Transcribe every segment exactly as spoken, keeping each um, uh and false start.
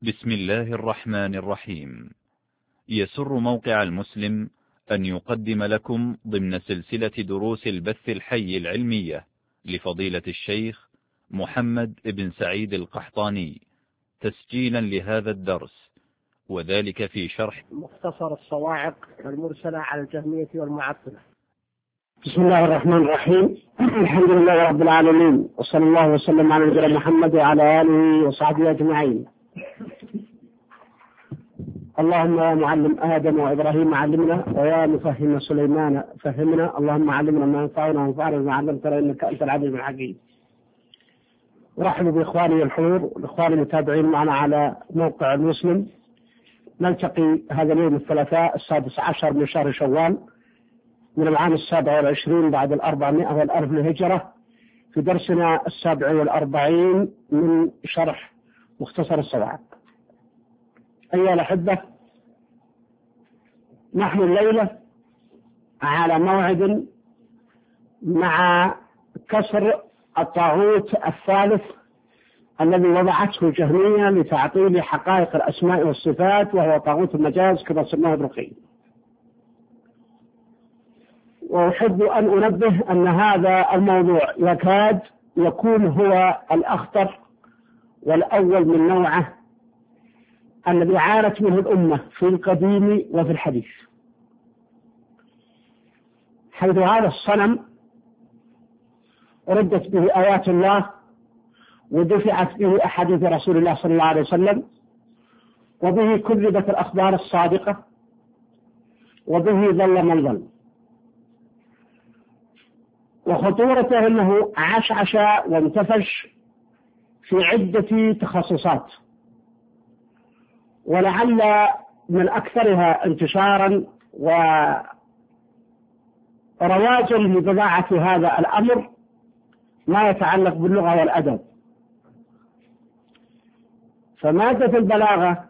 بسم الله الرحمن الرحيم. يسر موقع المسلم أن يقدم لكم ضمن سلسلة دروس البث الحي العلمية لفضيلة الشيخ محمد بن سعيد القحطاني تسجيلا لهذا الدرس، وذلك في شرح مختصر الصواعق المرسلة على الجهمية والمعطلة. بسم الله الرحمن الرحيم. الحمد لله رب العالمين، وصلى الله وسلم على نبينا محمد وعلى آله وصحبه أجمعين. اللهم يا معلم آدم وإبراهيم علمنا، ويا مفهم سليمان فهمنا. اللهم علمنا ما ينفعنا وانفعنا بما علمتنا إنك أنت العليم الحكيم. ورحب بإخواني الحضور والإخوان المتابعين معنا على موقع المسلم. نلتقي هذا اليوم الثلاثاء السادس عشر من شهر شوال من العام السابع والعشرين بعد الأربعمائة والألف للهجرة في درسنا السابع والأربعين من شرح مختصر الصواعق. أيها الأحبة، نحن الليلة على موعد مع كسر الطاغوت الثالث الذي وضعته الجهمية لتعطيل حقائق الأسماء والصفات، وهو طاغوت المجاز كما سماه ابن القيم. وأحب أن أنبه أن هذا الموضوع يكاد يكون هو الأخطر والأول من نوعه الذي عانت منه الأمة في القديم وفي الحديث، حيث هذا الصنم ردت به آيات الله ودفعت به أحاديث رسول الله صلى الله عليه وسلم، وبه كذبت الأخبار الصادقة، وبه ظل من ظل. وخطورته أنه عشعش وانتفش في عدة تخصصات، ولعل من أكثرها انتشارا ورواجا لبضاعة هذا الأمر ما يتعلق باللغة والأدب. فمادة البلاغة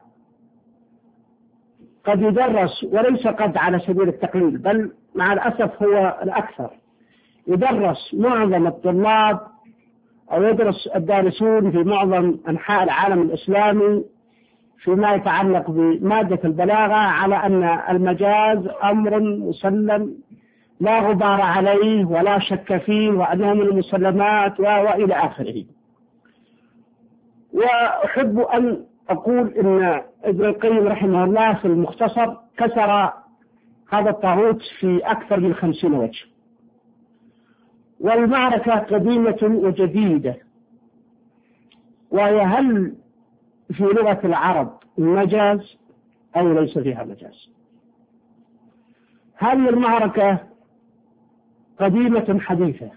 قد يدرس، وليس قد على سبيل التقليل، بل مع الأسف هو الأكثر، يدرس معظم الطلاب أو يدرس الدارسون في معظم أنحاء العالم الإسلامي فيما يتعلق بمادة البلاغة على أن المجاز أمر مسلم لا غبار عليه ولا شك فيه، وأنه من المسلمات وإلى آخره. وأحب أن أقول إن ابن القيم رحمه الله في المختصر كسر هذا الطاغوت في أكثر من خمسين وجه، والمعركة قديمة وجديدة. وهي هل في لغة العرب مجاز أو ليس فيها مجاز؟ هل المعركة قديمة حديثة؟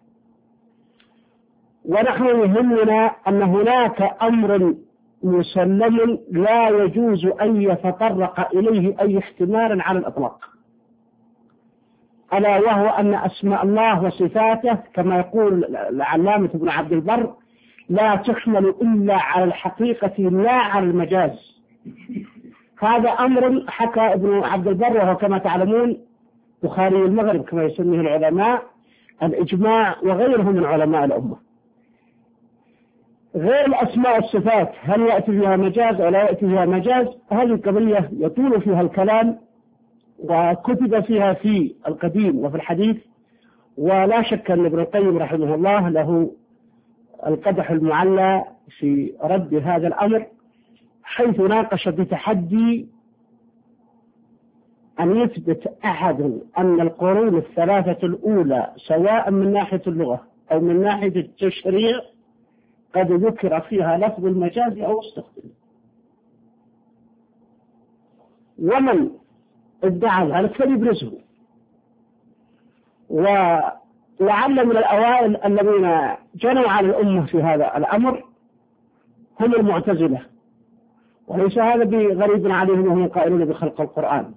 ونحن يهمنا أن هناك أمر مسلم لا يجوز أن يتطرق إليه أي احتمال على الإطلاق، ألا وهو أن أسماء الله وصفاته كما يقول العلامة ابن عبد البر لا تحمل إلا على الحقيقة لا على المجاز. هذا أمر حكى ابن عبد البر، وهو كما تعلمون بخاري المغرب كما يسميه العلماء الإجماع وغيرهم من علماء الأمة. غير الأسماء والصفات هل يأتي فيها مجاز أو لا يأتي فيها مجاز؟ هذه القضية يطول فيها الكلام، وكتب فيها في القديم وفي الحديث. ولا شك أن ابن القيم رحمه الله له القدح المعلى في رد هذا الأمر، حيث ناقش بتحدي أن يثبت أحد أن القرون الثلاثة الأولى سواء من ناحية اللغة أو من ناحية التشريع قد ذكر فيها لفظ المجاز أو استخدم. ومن ادعى ذلك فليبرزه. ولعل من الأوائل الذين جنوا على الأمة في هذا الأمر هم المعتزلة، وليس هذا بغريب عليهم وهم قائلون بخلق القرآن.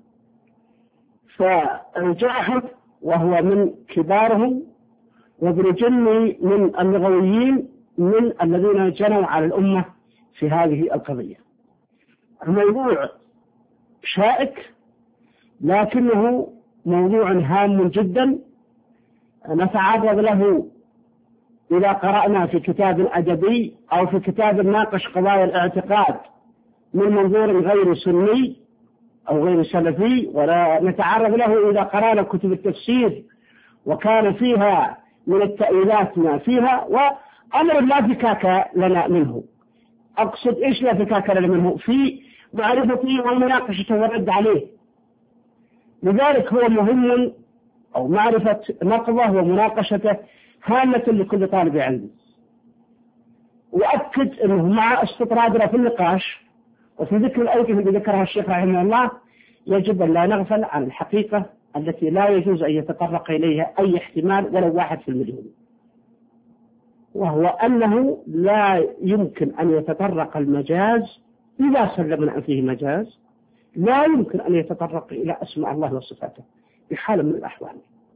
فالجاحظ وهو من كبارهم، وابن جني من اللغويين من الذين جنوا على الأمة في هذه القضية. الموضوع شائك، لكنه موضوع هام جدا نتعرض له إذا قرأنا في كتاب أدبي أو في كتاب ناقش قضايا الاعتقاد من منظور غير سني أو غير سلفي، ولا نتعرض له إذا قرأنا كتب التفسير وكان فيها من التأويلات ما فيها، وأمر لا فكاك لنا منه. أقصد إيش لا فكاك لنا منه؟ في معرفته ومناقشته والرد عليه. لذلك هو مهم، أو معرفة نقضه ومناقشته هامة لكل طالب علم. وأكد أنه مع استطرادنا في النقاش وفي ذكر الأوجه اللي ذكرها الشيخ رحمه الله يجب أن لا نغفل عن الحقيقة التي لا يجوز أن يتطرق إليها أي احتمال ولو واحد في المليون، وهو أنه لا يمكن أن يتطرق المجاز إذا سلمنا أن فيه مجاز، لا يمكن أن يتطرق إلى أسماء الله وصفاته بحال من الأحوال.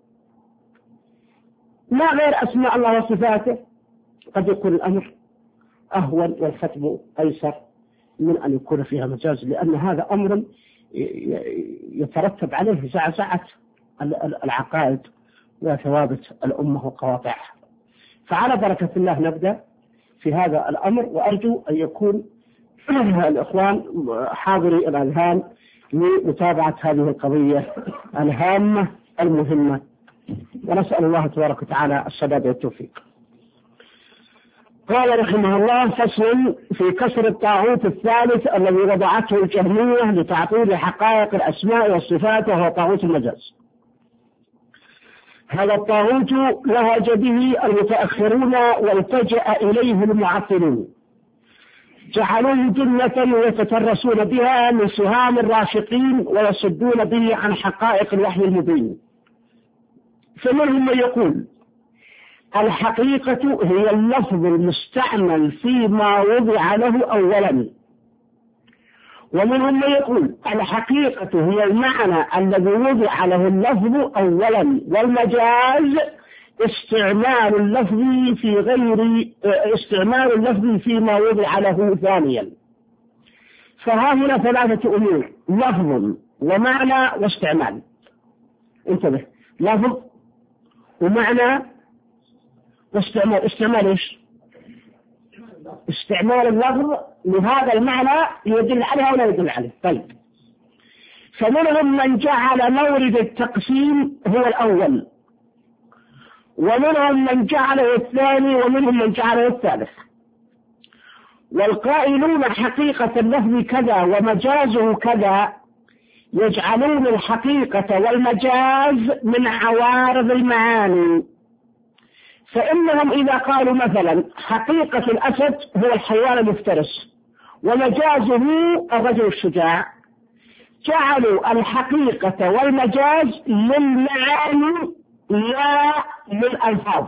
ما غير أسماء الله وصفاته قد يكون الأمر أهون والختم أيسر من أن يكون فيها مجاز، لأن هذا أمر يترتب عليه زعزعة العقائد وثوابت الأمة وقواطعها. فعلى بركة الله نبدأ في هذا الأمر، وأرجو أن يكون الإخوان حاضري الأذهان لمتابعة هذه القضية الهامة المهمة، ونسأل الله تبارك وتعالى السداد والتوفيق. قال رحمه الله: فصل في كسر الطاغوت الثالث الذي وضعته الجهمية لتعطيل حقائق الأسماء والصفات، وهو طاغوت المجاز. هذا الطاغوت لهج به المتأخرون والتجأ إليه المعطلون، جعلوه جنة ويتترسون بها من سهام الراشقين ويصدون به عن حقائق الوحي المبين. فمنهم من يقول الحقيقة هي اللفظ المستعمل فيما وضع له أولا، ومنهم من يقول الحقيقة هي المعنى الذي وضع له اللفظ أولا، والمجاز استعمال اللفظ في غير استعمال اللفظ فيما وضع له ثانيا. فها هنا ثلاثة أمور: لفظ ومعنى واستعمال. انتبه، لفظ ومعنى واستعمال. استعمال ايش؟ استعمال اللفظ لهذا المعنى يدل عليه ولا يدل عليه. طيب، فمنهم من جعل مورد التقسيم هو الأول، ومنهم من جعله الثاني، ومنهم من جعله الثالث. والقائلون حقيقة اللفظ كذا ومجازه كذا يجعلون الحقيقة والمجاز من عوارض المعاني. فإنهم إذا قالوا مثلا حقيقة الأسد هو الحيوان المفترس ومجازه الرجل الشجاع، جعلوا الحقيقة والمجاز للمعاني لا للألفاظ.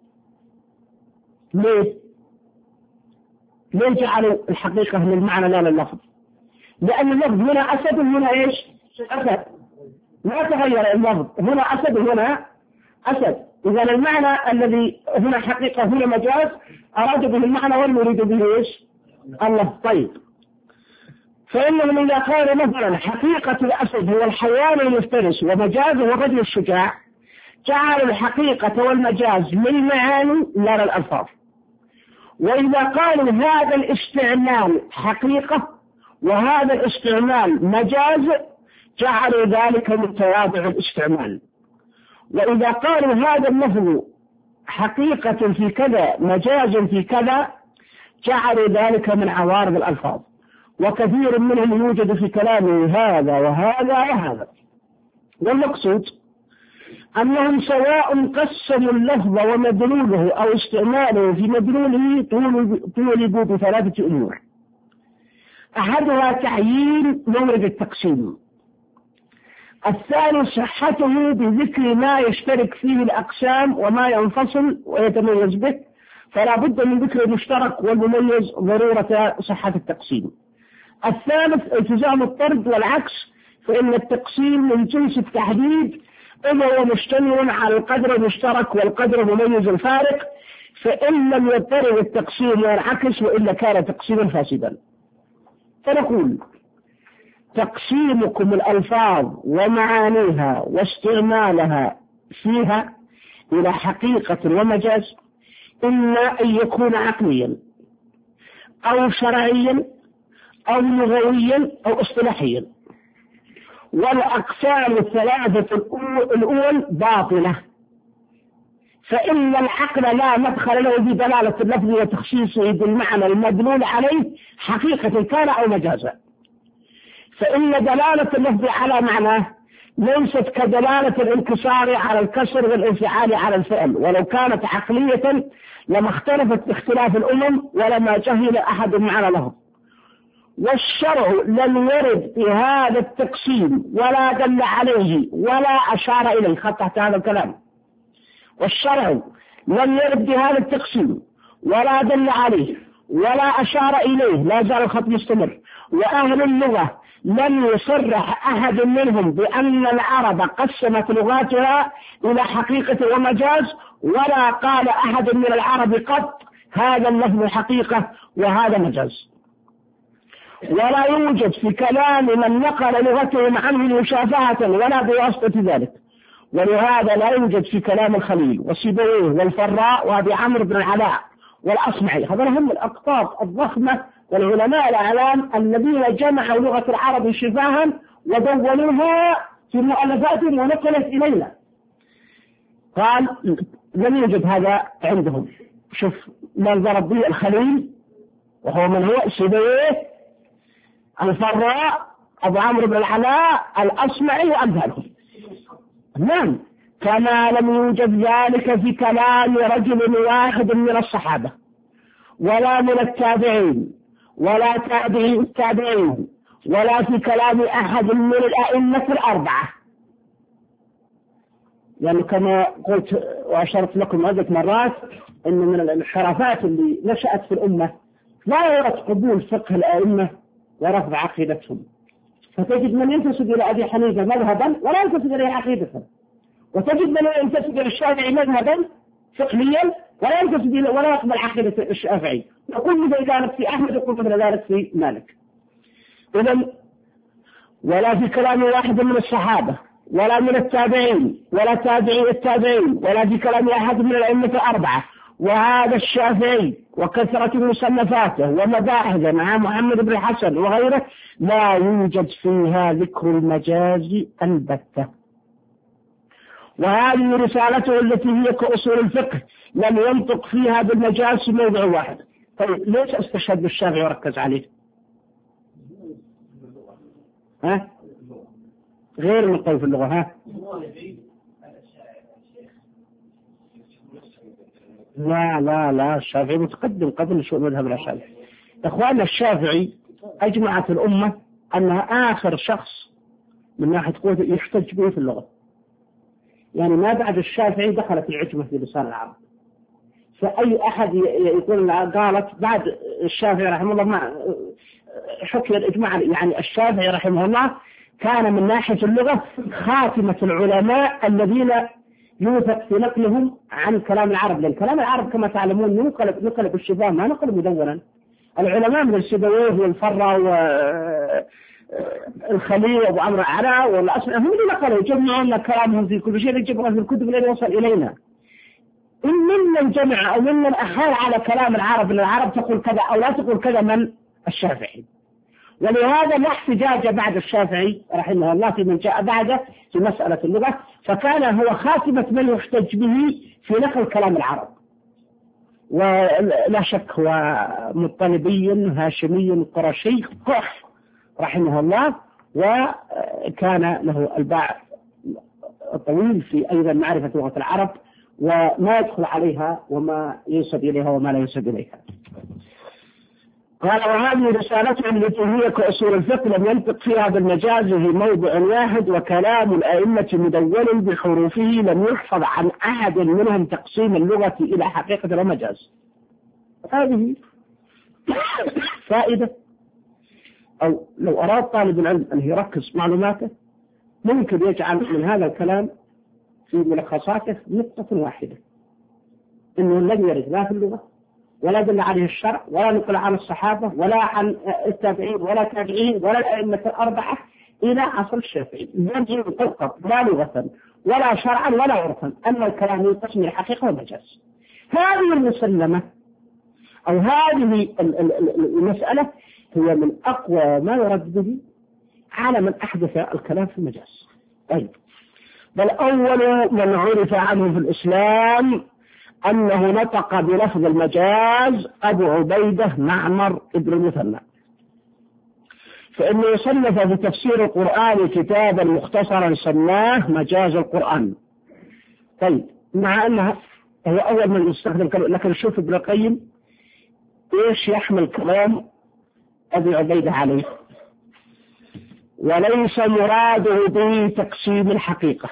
ليه؟ ليه جعلوا الحقيقة للمعنى لا لللفظ؟ لأن اللفظ هنا أسد وهنا إيش؟ أسد، ما تغير اللفظ، هنا أسد وهنا أسد. إذا المعنى الذي هنا حقيقة هنا مجاز أراد به المعنى ولا يريد به إيش؟ الله. طيب، فإنهم إذا قالوا مثلا حقيقة الأسد هو الحيوان المفترس ومجازه الرجل الشجاع، جعلوا الحقيقة والمجاز للمعاني لا للألفاظ. وإذا قالوا هذا الاستعمال حقيقة وهذا الاستعمال مجاز، جعلوا ذلك من توابع الاستعمال. وإذا قالوا هذا اللفظ حقيقة في كذا مجاز في كذا، جعلوا ذلك من عوارض الألفاظ. وكثير منهم يوجد في كلامه هذا وهذا وهذا. والمقصود أنهم سواء قسموا اللفظ ومدلوله أو استعماله في مدلوله طولبوا بثلاثة أمور: أحدها تعيين مورد التقسيم، الثاني صحته بذكر ما يشترك فيه الأقسام وما ينفصل ويتميز به، فلا بد من ذكر المشترك والمميز ضرورة صحة التقسيم. الثالث التزام الطرد والعكس، فإن التقسيم من جنس التحديد إذا هو مشتمل على القدر المشترك والقدر المميز الفارق، فإن لم يضطرد التقسيم والعكس وإلا كان تقسيما فاسدا. فنقول تقسيمكم الألفاظ ومعانيها واستعمالها فيها إلى حقيقة ومجاز إما أن يكون عقليا أو شرعيا أو لغويا أو اصطلاحيا. والأقسام الثلاثة الأول باطلة، فإن العقل لا مدخل له بدلالة اللفظ وتخصيصه بالمعنى المدلول عليه حقيقة كان أو مجازا. فإن دلالة اللفظ على معناه ليست كدلالة الانكسار على الكسر والانفعال على الفعل، ولو كانت عقلية لما اختلفت باختلاف الأمم ولما جهل أحد معنى لفظ. والشرع لم يرد بهذا التقسيم ولا دل عليه ولا أشار إليه. خطأت هذا الكلام. والشرع لم يرد بهذا التقسيم ولا دل عليه ولا أشار إليه، لا زال الخط مستمر. وأهل اللغة لم يصرح أحد منهم بأن العرب قسمت لغاتها إلى حقيقة ومجاز، ولا قال أحد من العرب قط هذا اللفظ حقيقة وهذا مجاز. ولا يوجد في كلام من نقل لغتهم عنه مشافهة ولا بواسطة ذلك. ولهذا لا يوجد في كلام الخليل وسيبويه والفراء وأبي عمرو بن العلاء والأصمعي، هذا هم الأقطاب الضخمة والعلماء الأعلام الذين جمعوا لغة العرب شفاها ودونوها في مؤلفاتهم ونقلت إلينا. قال لم يوجد هذا عندهم. شوف من ضرب به الخليل وهو من هو سيبويه، الفراء، أبو عمرو بن العلاء، الأصمعي وأمثالهم. نعم، كما لم يوجد ذلك في كلام رجل واحد من الصحابة ولا من التابعين ولا تابعي التابعين ولا في كلام أحد من الأئمة الأربعة. يعني كما قلت وأشرت لكم عدة مرات أن من الانحرافات اللي نشأت في الأمة لا يرى قبول فقه الأئمة ورفض عقيدتهم، فتجد من ينتسب إلى أبي حنيفة مذهبا ولا ينتسب إليه عقيدة، وتجد من ينتسب إلى الشافعي مذهبا فقهيا ولا ينتسب إلى ولا يقبل عقيدة الشافعي، يقول مثل ذلك في أحمد يقول مثل ذلك في مالك. إذن ولا في كلام واحد من الصحابة ولا من التابعين ولا تابعي التابعين ولا في كلام أحد من الأئمة الأربعة. وهذا الشافعي وكثرة مصنفاته ومباحثه مع محمد بن الحسن وغيره لا يوجد فيها ذكر المجاز البتة. وهذه رسالته التي هي كأصول الفقه لم ينطق فيها بالمجاز في موضع واحد. طيب ليش استشهد بالشافعي وركز عليه؟ ها؟ غير من قول في اللغة. ها؟ لا لا لا الشافعي متقدم قبل شو مذهب الأشاعرة. إخواننا الشافعي أجمعت الأمة أنها آخر شخص من ناحية قوة يحتج به في اللغة. يعني ما بعد الشافعي دخلت العجمة في لسان العرب. فأي أحد يقول قالت بعد الشافعي رحمه الله ما حكي الإجماع. يعني الشافعي رحمه الله كان من ناحية اللغة خاتمة العلماء الذين يوثق في نقلهم عن كلام العرب، لأن كلام العرب كما تعلمون نقل نقل بالشفاه ما نقل مدونا. العلماء من السيبويه والفراء والخليل وابو عمرو العلاء والأصمعي هم اللي نقلوا جمعوا لنا كلامهم في كل شيء، يجيبوا في الكتب التي وصل إلينا. إن ممن جمع أو ممن أحال على كلام العرب أن العرب تقول كذا أو لا تقول كذا من الشافعي. ولهذا لا احتجاج بعد الشافعي رحمه الله في من جاء بعده في مسألة اللغة، فكان هو خاتمة من يحتج به في نقل كلام العرب. ولا شك هو مطلبي هاشمي قرشي قح رحمه الله، وكان له الباع طويل في أيضا معرفة لغة العرب وما يدخل عليها وما ينسب إليها وما لا ينسب إليها. قال وهذه رسالته التي هي كأصول الفقه لم ينطق فيها بالمجاز في موضع واحد، وكلام الأئمة مدون بحروفه لم يحفظ عن أحد منهم تقسيم اللغة إلى حقيقة ومجاز. هذه فائدة، أو لو أراد طالب العلم أن يركز معلوماته ممكن يجعل من هذا الكلام في ملخصاته نقطة واحدة، إنه لم يرد لا في اللغة ولا دل عليه الشرع ولا نقل عن الصحابة ولا عن التابعين ولا تابعين ولا الأئمة الأربعة إلى عصر الشافعي. لم ينطق لا لغة ولا شرعا ولا عرفا أن الكلام ينقسم إلى حقيقة ومجاز. هذه المسلمة أو هذه المسألة هي من أقوى ما يرد به على من أحدث الكلام في المجاز. طيب، بل أول من عرف عنه في الإسلام أنه نطق بلفظ المجاز أبو عبيدة معمر ابن المثنى، فإنه صنف في تفسير القرآن كتابا مختصرا سماه مجاز القرآن. طيب، مع أنه هو أول من يستخدم كلام، لكن شوف ابن القيم إيش يحمل كلام أبي عبيدة عليه: وليس مراده به تقسيم الحقيقة،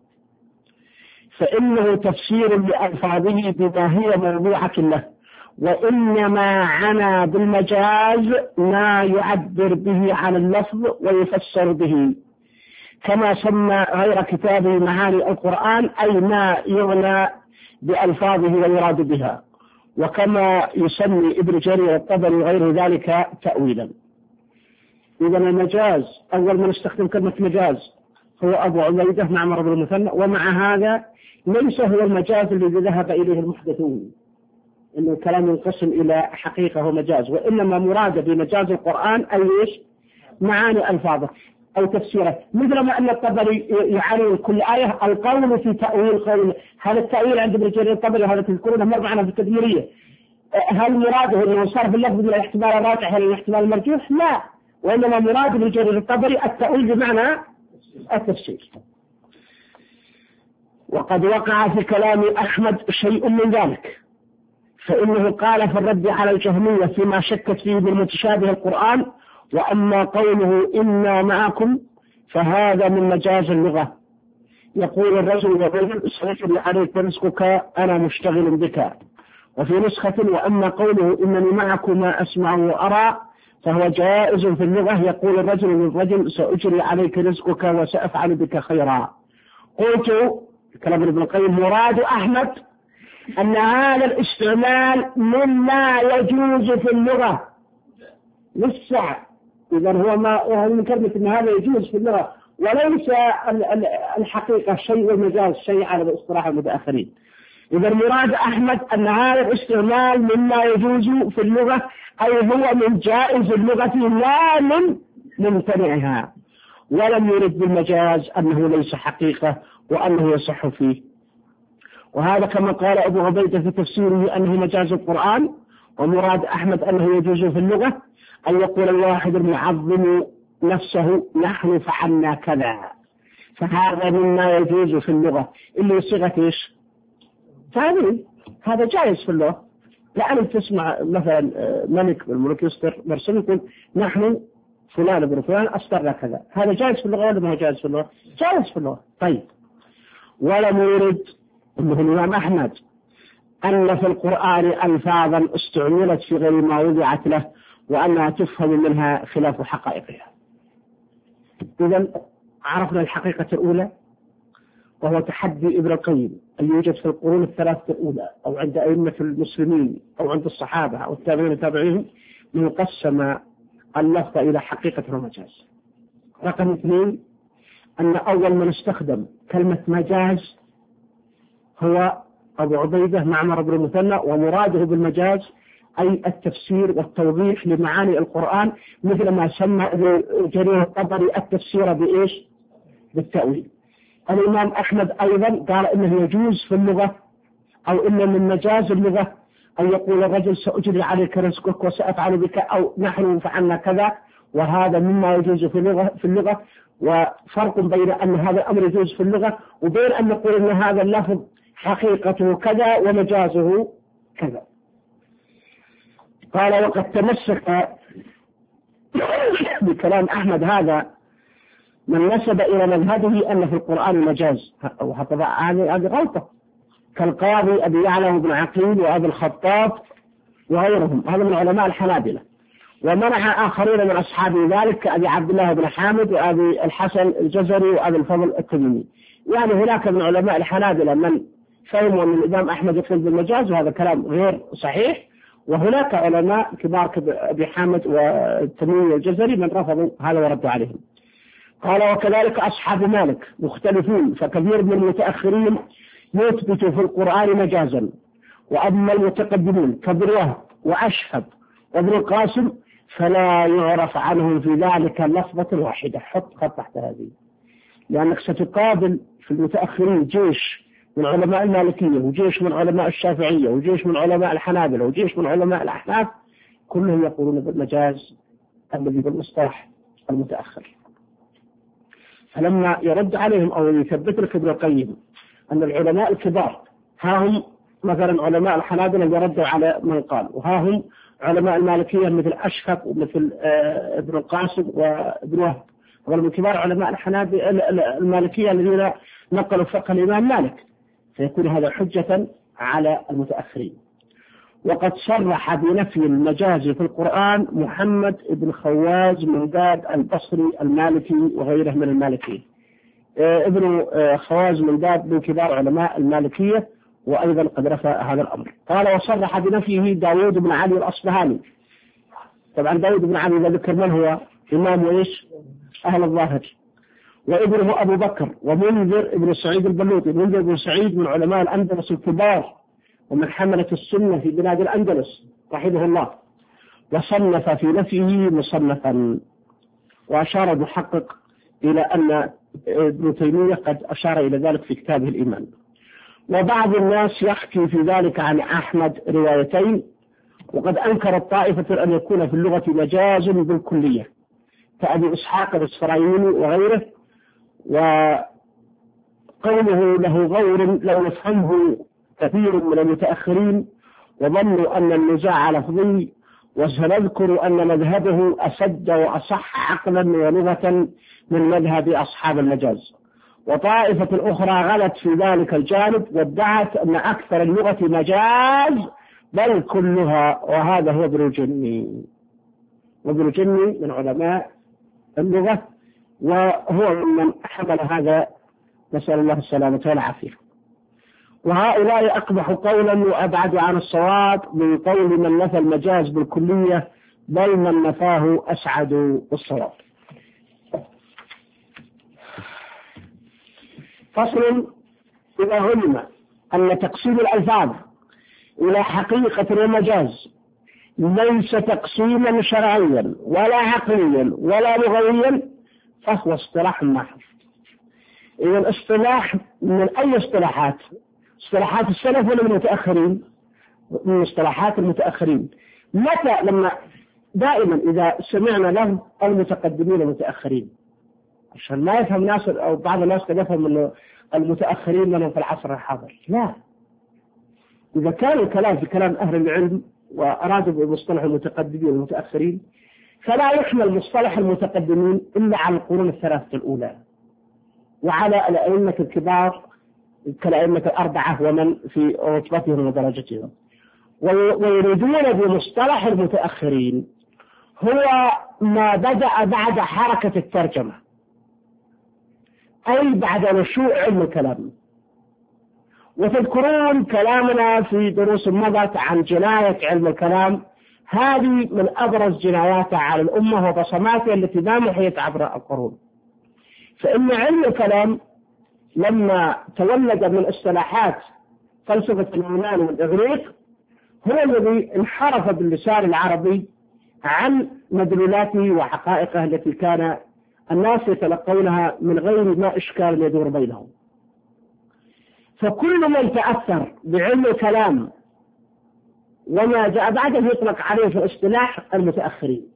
فإنه تفسير لألفاظه بما هي موضوعة له، وإنما عنا بالمجاز ما يعبر به عن اللفظ ويفسر به، كما سمى غير كتابه معاني القرآن، أي ما يعنى بألفاظه ويراد بها، وكما يسمي ابن جرير الطبري غير ذلك تأويلا. إذا المجاز أول من استخدم كلمة مجاز هو أبو عبيدة معمر بن المثنى، ومع هذا ليس هو المجاز الذي ذهب إليه المحدثون إنه الكلام ينقسم إلى حقيقة ومجاز، وإنما مراد بمجاز القرآن أي إيش؟ معاني ألفاظه أو تفسيره، مثل ما أن الطبري يعاني كل آية القول في تأويل قول. هذا التأويل عند ابن جرير الطبري هذا تذكرونه مر معنا في التدميرية. هل مراده أنه صرف اللفظ من الاحتمال الراجح إلى الاحتمال المرجوح؟ لا، وإنما مراد ابن جرير الطبري التأويل بمعنى التفسير. وقد وقع في كلام أحمد شيء من ذلك، فإنه قال في الرد على الجهمية فيما شكت فيه من متشابه القرآن: وأما قوله إنا معكم فهذا من مجاز اللغة، يقول الرجل والرجل سيجري عليك رزقك أنا مشتغل بك. وفي نسخة: وأما قوله إنني معكما أسمع وأرى فهو جائز في اللغة، يقول الرجل للرجل سأجري عليك رزقك وسأفعل بك خيرا. قلت كلام ابن القيم: مراد أحمد أن هذا الاستعمال مما يجوز في اللغة للسعة. إذا هو ما من كلمة أن هذا يجوز في اللغة، وليس الحقيقة شيء والمجاز شيء على اصطلاح المتأخرين. إذا مراد أحمد أن هذا الاستعمال مما يجوز في اللغة، أي هو من جائز اللغة لا من ممتنعها، ولم يرد بالمجاز أنه ليس حقيقة وأنه يصح فيه. وهذا كما قال أبو عبيدة في تفسيره أنه مجاز القرآن، ومراد أحمد أنه يجوز في اللغة أن يقول الواحد المعظم نفسه نحن فعلنا كذا، فهذا مما يجوز في اللغة اللي صيغة إيش؟ ثاني، هذا جائز في اللغة. لأن تسمع مثلا ملك من الملوك يصدر مرسل يقول نحن فلان بن فلان أصدرنا كذا، هذا جائز في اللغة ولا ما جائز في اللغة؟ جائز في اللغة. طيب، ولم يرد أنه الإمام أحمد أن في القرآن ألفاظا استعملت في غير ما وضعت له وأنها تفهم منها خلاف حقائقها. إذا عرفنا الحقيقة الأولى، وهو تحدي ابن القيم أن يوجد في القرون الثلاثة الأولى أو عند أئمة المسلمين أو عند الصحابة أو التابعين التابعين من يقسم اللفظ إلى حقيقة ومجاز. رقم اثنين، أن أول من استخدم كلمة مجاز هو أبو عبيدة معمر بن المثنى، ومراده بالمجاز أي التفسير والتوضيح لمعاني القرآن، مثل ما سمى جرير الطبري التفسير بإيش؟ بالتأويل. الإمام أحمد أيضا قال إنه يجوز في اللغة أو إن من مجاز اللغة أن يقول الرجل سأجري عليك رزقك وسأفعل بك أو نحن فعلنا كذا، وهذا مما يجوز في اللغة في اللغة وفرق بين أن هذا الأمر يجوز في اللغة وبين أن نقول أن هذا اللفظ حقيقته كذا ومجازه كذا. قال: وقد تمسك بكلام أحمد هذا من نسب إلى مذهبه أن في القرآن مجاز، هذه غلطة، كالقاضي أبي يعلى بن عقيل وأبي الخطاب وغيرهم، هذا من علماء الحنابلة. ومنع آخرين من أصحاب ذلك كأبي عبد الله بن حامد وأبي الحسن الجزري وأبي الفضل التميمي. يعني هناك من علماء الحنابلة من فهموا أن الإمام أحمد يقول بالمجاز، وهذا كلام غير صحيح، وهناك علماء كبار كأبي حامد والتميمي والجزري من رفضوا هذا وردوا عليهم. قال: وكذلك أصحاب مالك مختلفون، فكثير من المتأخرين يثبت في القرآن مجازا، وأما المتقدمون كابن وهب وأشهب وابن القاسم فلا يعرف عنهم في ذلك لفظة واحدة. حط خط تحت هذه، لأنك ستقابل في المتأخرين جيش من علماء المالكية وجيش من علماء الشافعية وجيش من علماء الحنابلة وجيش من علماء الأحناف، كلهم يقولون بالمجاز الذي بالمصطلح المتأخر. فلما يرد عليهم أو يثبت لك ابن القيم أن العلماء الكبار ها هم مثلا علماء الحنابلة يردوا على من قال، وها هم علماء المالكية مثل أشهب ومثل آه ابن القاسم وابن وهب، ومن كبار علماء الحنابلة المالكية الذين نقلوا فقه الإمام مالك، فيكون هذا حجة على المتأخرين. وقد صرح بنفي المجاز في القرآن محمد بن خواز منداد البصري المالكي وغيره من المالكية. ابن خواز منداد من كبار علماء المالكية، وأيضا قد رفع هذا الأمر. قال وصرح بنفيه داود بن علي الأصبهاني. طبعا داود بن علي إذا ذكر من هو إمام وإيش أهل الظاهر، وابنه أبو بكر ومنذر ابن سعيد البلوطي. منذر بن سعيد من علماء الأندلس الكبار ومن حملة السنة في بلاد الأندلس رحمه الله، وصنف في نفيه مصنفا. وأشار المحقق إلى أن ابن تيمية قد أشار إلى ذلك في كتابه الإيمان. وبعض الناس يحكي في ذلك عن أحمد روايتين، وقد أنكر الطائفة أن يكون في اللغة مجاز بالكلية كأبي إسحاق الإسرائيلي وغيره، وقوله له غور لو يفهمه كثير من المتأخرين وظنوا أن النزاع لفظي، وسنذكر أن مذهبه أسد وأصح عقلا ولغة من مذهب أصحاب المجاز. وطائفة أخرى غلت في ذلك الجانب وادعت أن أكثر اللغة مجاز بل كلها، وهذا هو ابن الجني. وابن الجني من علماء اللغة، وهو من حمل هذا، نسأل الله السلامة والعافية. وهؤلاء أقبح قولا وأبعد عن الصواب من قول من نفى المجاز بالكلية، بل من نفاه أسعد بالصواب. فصل: إذا علم أن تقسيم الألفاظ إلى حقيقة ومجاز ليس تقسيما شرعيا ولا عقليا ولا لغويا، فهو اصطلاح محض. إذا الاصطلاح من أي اصطلاحات؟ اصطلاحات السلف ولا من المتأخرين؟ من اصطلاحات المتأخرين. متى؟ لما دائما إذا سمعنا لهم المتقدمين المتأخرين، عشان ما يفهم ناس أو بعض الناس قد يفهم أن المتأخرين لهم في العصر الحاضر. لا، إذا كان الكلام في كلام أهل العلم وأرادوا بمصطلح المتقدمين والمتأخرين، فلا يحمل مصطلح المتقدمين إلا على القرون الثلاثة الأولى وعلى الأئمة الكبار كالأئمة الأربعة ومن في رتبتهم ودرجتهم. ويريدون بمصطلح المتأخرين هو ما بدأ بعد حركة الترجمة، أي بعد نشوء علم الكلام. وتذكرون كلامنا في دروس مضت عن جناية علم الكلام، هذه من أبرز جناياتها على الأمة وبصماتها التي ما محيت عبر القرون. فإن علم الكلام لما تولد من اصطلاحات فلسفة اليونان والإغريق هو الذي انحرف باللسان العربي عن مدلولاته وحقائقه التي كان الناس يتلقونها من غير ما إشكال يدور بينهم. فكل من تأثر بعلم الكلام وما جاء بعده يطلق عليه في اصطلاح المتأخرين،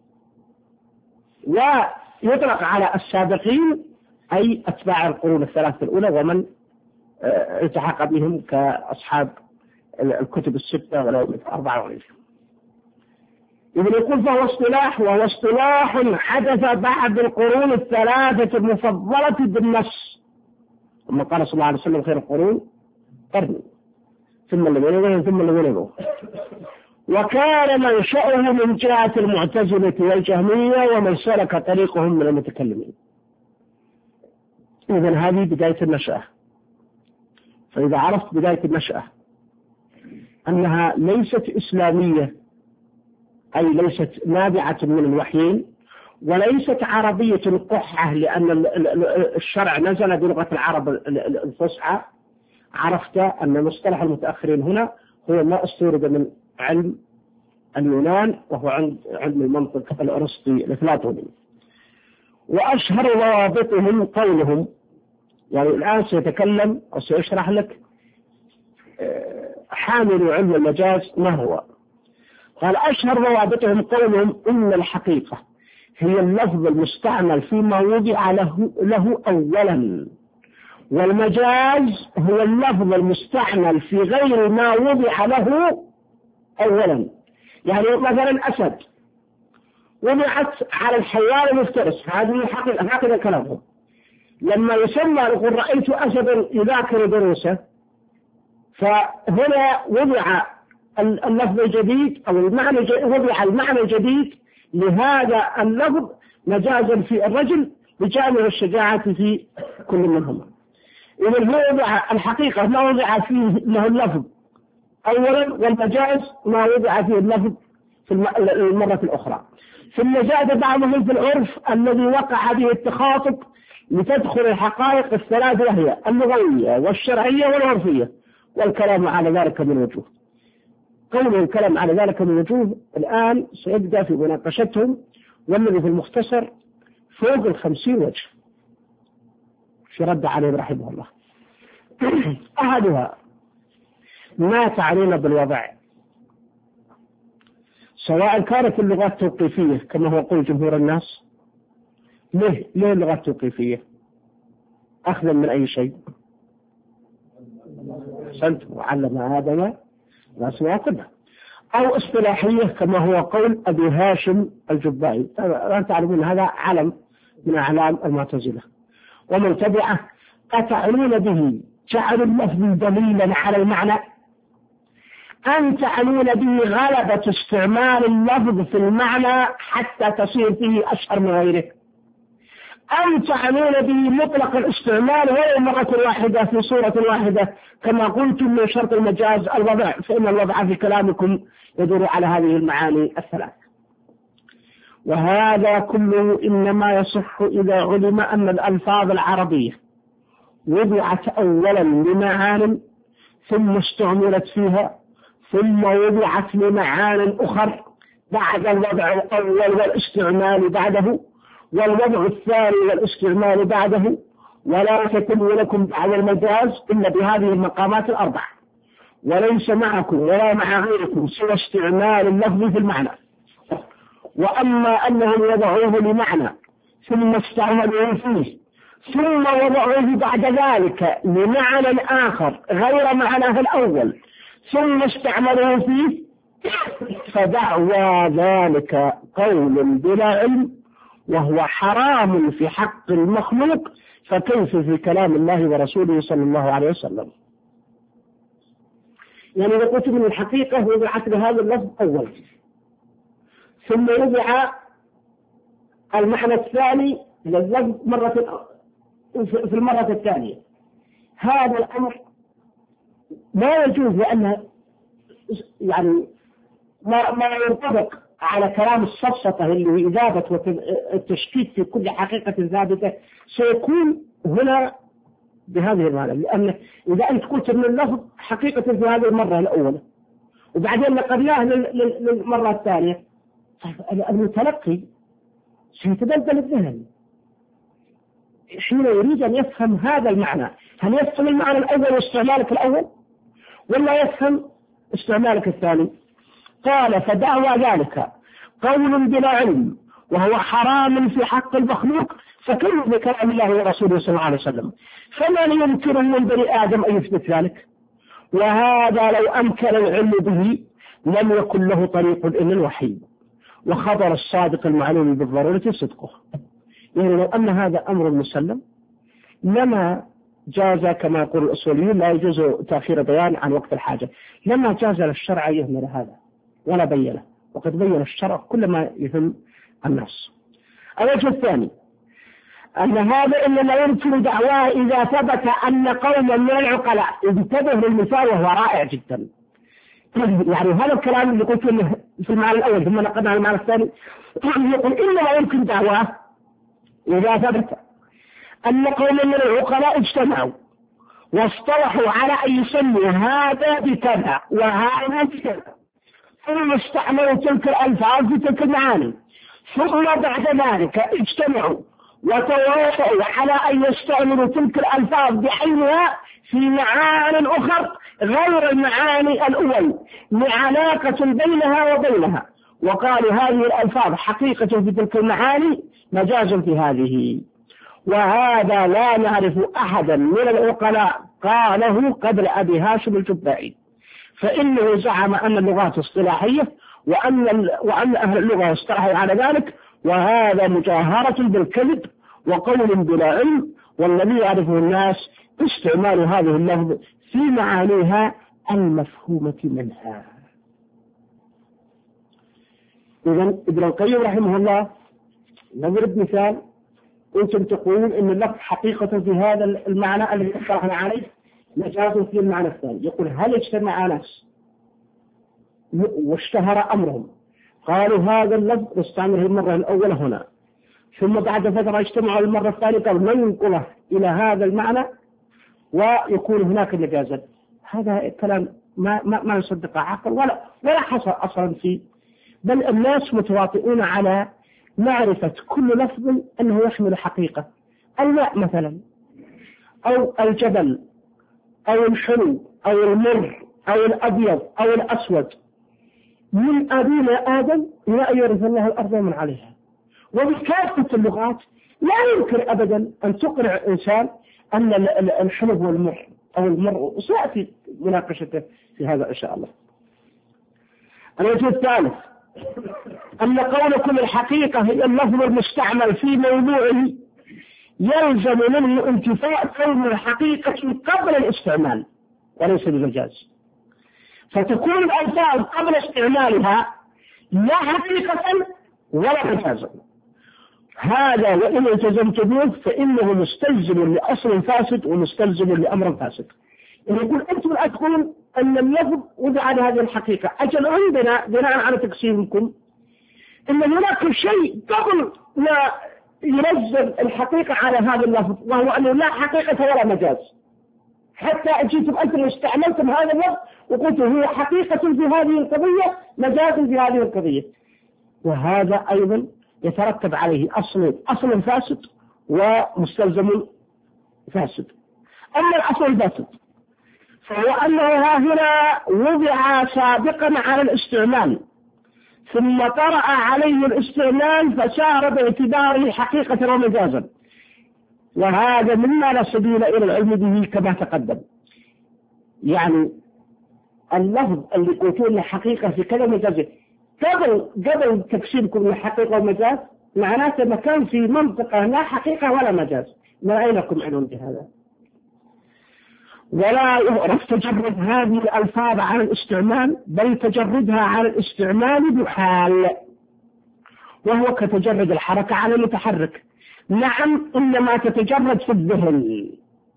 ويطلق على السابقين أي أتباع القرون الثلاثة الأولى ومن التحق بهم كأصحاب الكتب الستة والأئمة الأربعة وغيرهم. إذن يقول فهو اصطلاح، وهو اصطلاح حدث بعد القرون الثلاثة المفضلة بالنص. ثم قال صلى الله عليه وسلم: خير القرون قرني ثم الذين يلونهم ثم الذين يلونهم. وكان منشأه من جهة المعتزلة والجهمية ومن سلك طريقهم من المتكلمين. إذن هذه بداية النشأة. فإذا عرفت بداية النشأة أنها ليست إسلامية، أي ليست نابعة من الوحيين، وليست عربية قحة لأن الشرع نزل بلغة العرب الفصحى، عرفت أن مصطلح المتأخرين هنا هو ما استورد من علم اليونان، وهو عند علم المنطق الأرسطي الأفلاطوني. وأشهر ضوابطهم قولهم، يعني الآن سيتكلم أو سيشرح لك حامل علم المجاز ما هو. قال أشهر ضوابطهم قولهم إن الحقيقة هي اللفظ المستعمل فيما وضع له, له أولا، والمجاز هو اللفظ المستعمل في غير ما وضع له أولا. يعني مثلا أسد وضعت على الحيوان المفترس، هذه حقيقة، هكذا كلامهم. لما يسمى يقول رأيت أسدا يذاكر دروسه، فهنا وضع اللفظ الجديد أو المعنى وضع المعنى الجديد لهذا اللفظ مجازا في الرجل بجانب الشجاعة في كل منهما. إذا هو وضع الحقيقة ما وضع فيه له اللفظ أولا، والمجاز ما وضع فيه اللفظ في المرة الأخرى. في المجاز بعضهم في العرف الذي وقع به التخاطب لتدخل الحقائق الثلاث، وهي اللغوية والشرعية والعرفية، والكلام على ذلك من وجوه. قوله الكلام على ذلك من وجوه الآن سيبدأ في مناقشتهم، والذي في المختصر فوق الخمسين وجه في رد عليه رحمه الله. أحدها ما تعنون بالوضع، سواء كانت اللغات توقيفية كما هو قول جمهور الناس. ليه ليه اللغات توقيفية؟ أخذا من أي شيء؟ سنت وعلم آدم الأسماء كلها. أو اصطلاحية كما هو قول أبي هاشم الجبائي، لا تعلمون هذا علم من أعلام المعتزلة ومن تبعه. أتعنون به جعل اللفظ دليلا على المعنى، أم تعنون به غلبة استعمال اللفظ في المعنى حتى تصير فيه أشهر من غيره، أم تعنون به مطلق الاستعمال ولو مرة واحدة في صورة واحدة كما قلتم من شرط المجاز الوضع، فإن الوضع في كلامكم يدور على هذه المعاني الثلاث. وهذا كله إنما يصح إذا علم أن الألفاظ العربية وضعت أولا لمعان ثم استعملت فيها، ثم وضعت لمعان أخر بعد الوضع الأول والاستعمال بعده، والوضع الثاني والاستعمال بعده، ولا تكون لكم بعد المجاز إلا بهذه المقامات الأربع، وليس معكم ولا مع غيركم سوى استعمال اللفظ في المعنى. وأما أنهم يضعوه لمعنى ثم استعملوه فيه ثم وضعوه بعد ذلك لمعنى آخر غير معناه الأول ثم استعملوه فيه، فدعوى ذلك قول بلا علم، وهو حرام في حق المخلوق، فكيف في كلام الله ورسوله صلى الله عليه وسلم. يعني إذا قلت من الحقيقة وضعت بهذا اللفظ أول ثم وضع المعنى الثاني لللفظ مرة في المرة الثانية، هذا الأمر ما يجوز، لأنه يعني ما ما ينطبق على كلام السفسطة اللي هي إذابة والتشكيك في كل حقيقة ثابتة، سيكون هنا بهذه المعنى. لأن إذا أنت قلت من اللفظ حقيقة في هذه المرة الأولى وبعدين نقلناه للمرة الثانية، المتلقي سيتبدل الذهن حين يريد أن يفهم هذا المعنى. هل يفهم المعنى الأول واستعمالك الأول ولا يفهم استعمالك الثاني؟ قال فدعوى ذلك قول بلا علم وهو حرام في حق المخلوق، فكيف بكلام الله ورسوله صلى الله عليه وسلم؟ فمن يمكن من بني آدم أن يثبت ذلك؟ وهذا لو أمكن العلم به لم يكن له طريق إلا الوحي، وخبر الصادق المعلوم بالضرورة صدقه. يعني لو أن هذا أمر مسلم لما جاز كما يقول الأصوليون لا يجوز تأخير بيان عن وقت الحاجة، لما جاز للشرع يهمل هذا ولا بينه، وقد بين الشرع كل ما يهم الناس. الوجه الثاني أن هذا إنما يمكن دعواه إذا ثبت أن قوما من العقلاء، انتبه للمثال وهو رائع جدا. يعني هذا الكلام اللي قلت في المعنى الأول ثم نقلنا المعنى الثاني، يقول إنما يمكن دعواه إذا ثبت أن قوما من العقلاء اجتمعوا واصطلحوا على أن يسموا هذا بكذا وهذا بكذا، ثم استعملوا تلك الألفاظ في تلك المعاني، ثم بعد ذلك اجتمعوا وتواصلوا على أن يستعملوا تلك الألفاظ بعينها في معان أخر غير المعاني الأول لعلاقة بينها وبينها، وقالوا هذه الألفاظ حقيقة في تلك المعاني مجاز في هذه. وهذا لا نعرف أحدا من العقلاء قاله قبل أبي هاشم الجبائي، فإنه زعم أن اللغات اصطلاحية وأن, وأن أهل اللغة اصطلحوا على ذلك، وهذا مجاهرة بالكذب وقول بلا علم، والذي يعرفه الناس استعمال هذه اللفظ في معانيها المفهومة منها. إذن ابن القيم رحمه الله نضرب مثال، أنتم تقولون إن اللفظ حقيقة في هذا المعنى الذي اصطلحنا عليه مجاز في المعنى الثاني. يقول هل اجتمع ناس واشتهر أمرهم قالوا هذا اللفظ نستعمله المرة الأولى هنا، ثم بعد فترة اجتمعوا المرة الثانية قالوا ننقله إلى هذا المعنى ويكون هناك مجازا؟ هذا الكلام ما ما ما يصدق عقل ولا ولا حصل أصلا فيه، بل الناس متواطئون على معرفة كل لفظ أنه يحمل حقيقة. الماء مثلا، أو الجبل، أو الحلو، أو المر، أو الأبيض، أو الأسود، من أبينا آدم لا يرث الله الأرض من عليها. وبكافة اللغات لا يمكن أبدا أن تقنع إنسان أن الحلو هو المر أو المر، وسيأتي مناقشته في هذا إن شاء الله. الوجه الثالث أن قولكم الحقيقة هي اللفظ المستعمل في موضوعه يلزم منه انتفاء كون الحقيقة قبل الاستعمال وليس بمجاز، فتكون الألفاظ قبل استعمالها لا حقيقة ولا مجازا. هذا وإن التزمت به فإنه مستلزم لأصل فاسد ومستلزم لأمر فاسد. يقول أنتم أتقولون أن اللفظ وضع لهذه الحقيقة، أجل عندنا بناء على تقسيمكم إن هناك شيء قبل لا ينزل الحقيقة على هذا اللفظ، وهو أنه لا حقيقة ولا مجاز، حتى أجيتم أنتم واستعملتم هذا اللفظ وقلتوا هو حقيقة في هذه القضية مجاز في هذه القضية، وهذا أيضا يترتب عليه أصل أصل فاسد ومستلزم فاسد. أما الأصل الفاسد فهو أنه هنا وضع سابقا على الاستعمال ثم طرأ عليه الاستعمال فصار باعتباره حقيقة ومجازا، وهذا مما لا سبيل إلى العلم به كما تقدم. يعني اللفظ اللي قلتوا له حقيقة في كذا مجاز قبل قبل تقسيمكم الحقيقة والمجاز معناته ما كان في منطقة لا حقيقة ولا مجاز، ما أينكم علم بهذا؟ ولا يعرف تجرد هذه الألفاظ عن الاستعمال، بل تجردها عن الاستعمال بحال، وهو كتجرد الحركة عن المتحرك. نعم إنما تتجرد في الذهن،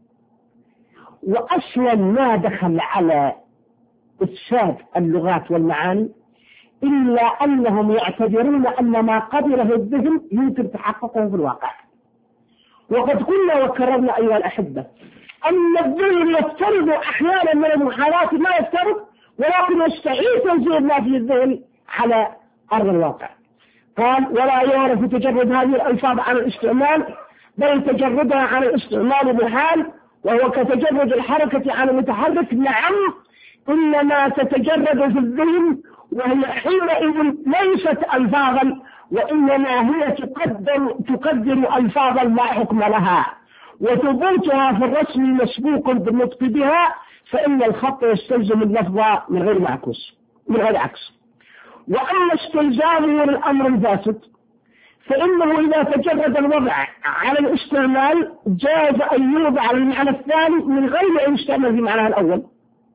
وأصلا ما دخل على إفساد اللغات والمعاني إلا أنهم يعتبرون أن ما قبله الذهن يمكن تحققه في الواقع. وقد قلنا وكررنا أيها الأحبة أن الذهن يفترض أحيانا من المحالات ما يفترض، ولكن يستحيل تنزيل ما في الذهن على أرض الواقع. قال ولا يعرف تجرد هذه الألفاظ عن الاستعمال، بل تجردها عن الاستعمال بحال، وهو كتجرد الحركة عن المتحرك. نعم إنما تتجرد في الذهن، وهي حينئذ ليست ألفاظا، وإنما هي تقدر, تقدر ألفاظا لا حكم لها، وثبوتها في الرسم مسبوق بالنطق بها، فإن الخط يستلزم اللفظ من غير معكوس من غير عكس. وأما استلزامه للأمر الفاسد فإنه إذا تجرد الوضع على الاستعمال جاز أن يوضع المعنى الثاني من غير أن يستعمل في معناه الأول،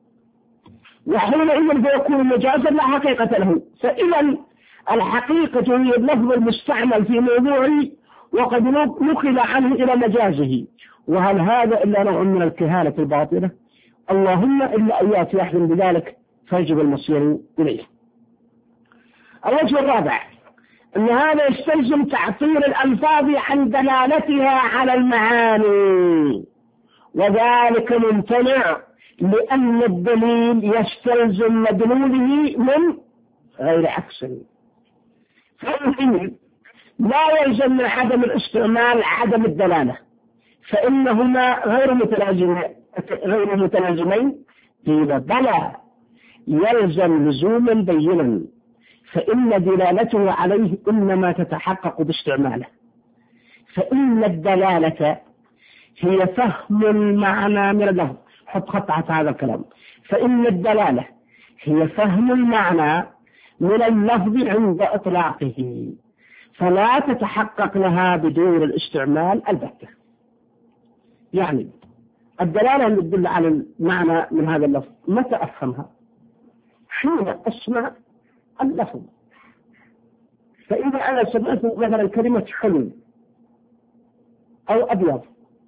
وحينئذ فيكون مجازا لا حقيقة له. فإذا الحقيقة هي اللفظ المستعمل في موضوعه وقد نقل عنه إلى مجازه، وهل هذا إلا نوع من الكهانة الباطلة؟ اللهم إلا أن يأتي أحد بذلك فيجب المصير إليه. الوجه الرابع أن هذا يستلزم تعطيل الألفاظ عن دلالتها على المعاني، وذلك ممتنع لأن الدليل يستلزم مدلوله من غير عكس. فالمهم لا يلزم من عدم الاستعمال عدم الدلالة، فإنهما غير متلازمين غير متلازمين قيل بلى يلزم لزوما بينا، فإن دلالته عليه إنما تتحقق باستعماله. فإن الدلالة هي فهم المعنى من اللفظ، حط خط على هذا الكلام، فإن الدلالة هي فهم المعنى من اللفظ عند إطلاقه، فلا تتحقق لها بدون الاستعمال البتة. يعني الدلالة اللي تدل على المعنى من هذا اللفظ متى أفهمها؟ حين أسمع اللفظ. فإذا أنا سمعت مثلا كلمة حلو أو أبيض،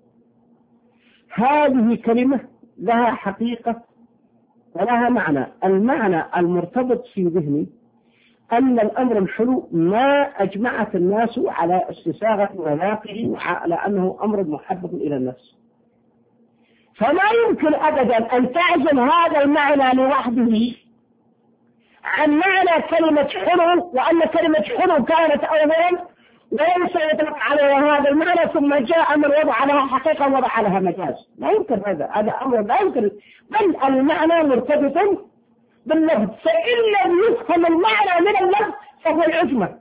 هذه كلمة لها حقيقة ولها معنى. المعنى المرتبط في ذهني أن الأمر الحلو ما أجمعت الناس على استساغة مذاقه وعلى أنه أمر محبب إلى النفس، فلا يمكن أبدا أن تعزل هذا المعنى لوحده عن معنى كلمة حلو، وأن كلمة حلو كانت أولا وليس يطلق عليها هذا المعنى ثم جاء من وضع لها حقيقة ووضع لها مجاز. لا يمكن هذا، هذا أمر لا يمكن، بل المعنى مرتبط باللفظ، فإن لم يفهم المعنى من اللفظ فهو العجمة.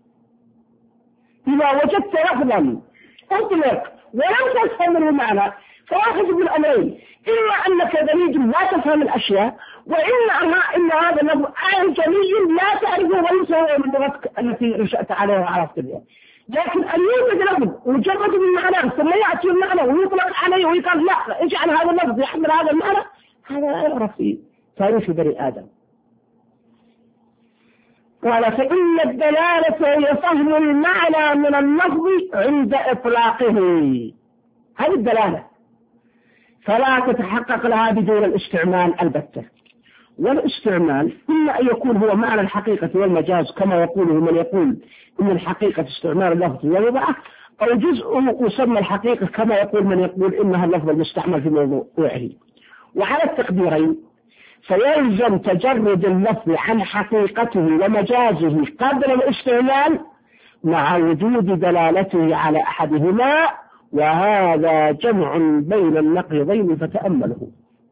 إذا وجدت لفظا أطلق ولم تفهم منه المعنى فواحد من الأمرين، إما أنك دليل لا تفهم الأشياء، وإما إن هذا اللفظ أعجمي لا تعرفه وليس هو من لغتك التي نشأت عليها وعرفت بها. لكن أن يوجد لفظ مجرد من معناه ثم يأتي المعنى ويطلق عليه ويقال لا اجعل هذا اللفظ يحمل هذا المعنى، هذا لا يعرف في تاريخ بني آدم. قال فإن الدلالة هي فهم المعنى من اللفظ عند إطلاقه، هذه الدلالة، فلا تتحقق لها بدون الاستعمال البتة. والاستعمال إما أن يكون هو معنى الحقيقة والمجاز كما يقوله من يقول إن الحقيقة استعمال اللفظ والوضع، أو جزء يسمى الحقيقة كما يقول من يقول إنها اللفظ المستعمل في موضوعه. وعلى التقديرين فيلزم تجرد اللفظ عن حقيقته ومجازه قبل الاستعمال مع وجود دلالته على أحدهما، وهذا جمع بين النقيضين فتأمله.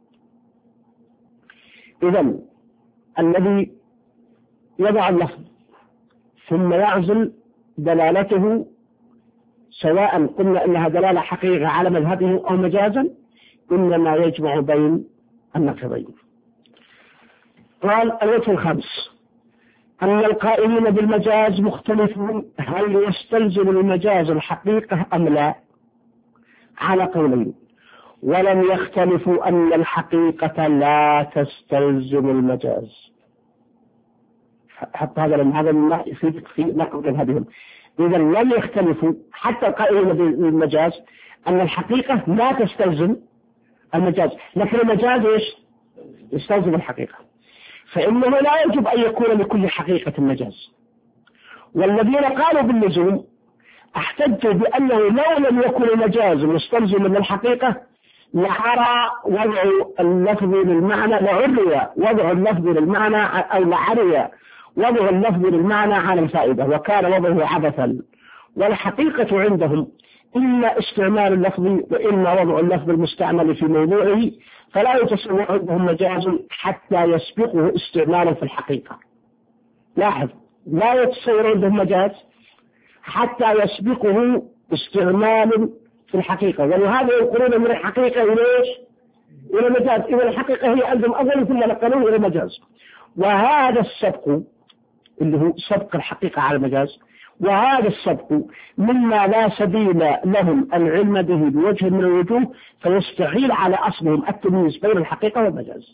إذن الذي يضع اللفظ ثم يعزل دلالته، سواء قلنا إنها دلالة حقيقة على مذهبه أو مجازا، إنما يجمع بين النقيضين. قال الوجه الخامس أن القائلين بالمجاز مختلفون هل يستلزم المجاز الحقيقة أم لا، على قولين، ولم يختلفوا أن الحقيقة لا تستلزم المجاز. حتى هذا لأن هذا ما يفيدك في نقد مذهبهم. إذا لم يختلفوا حتى القائلين بالمجاز أن الحقيقة لا تستلزم المجاز، لكن المجاز إيش؟ يستلزم الحقيقة، فإنه لا يجب أن يكون لكل حقيقة مجاز. والذين قالوا باللزوم احتجوا بأنه لو لم يكن المجاز مستلزما للحقيقة لعرى وضع اللفظ للمعنى لعري وضع اللفظ للمعنى أو لعري وضع اللفظ للمعنى على الفائدة، وكان وضعه عبثا. والحقيقة عندهم إما استعمال اللفظ وإما وضع اللفظ المستعمل في موضوعه، فلا يتصور عندهم مجاز حتى يسبقه استعمالا في الحقيقة. لاحظ، لا يتصور عندهم مجاز حتى يسبقه استعمال في الحقيقة، ولهذا ينقلون من الحقيقة إلى إيش؟ إلى مجاز. إذا الحقيقة هي عندهم أول ثم نقلوه إلى مجاز، وهذا السبق اللي هو سبق الحقيقة على المجاز، وهذا السبق مما لا سبيل لهم العلم به بوجه من الوجوه، فيستحيل على أصلهم التمييز بين الحقيقة والمجاز.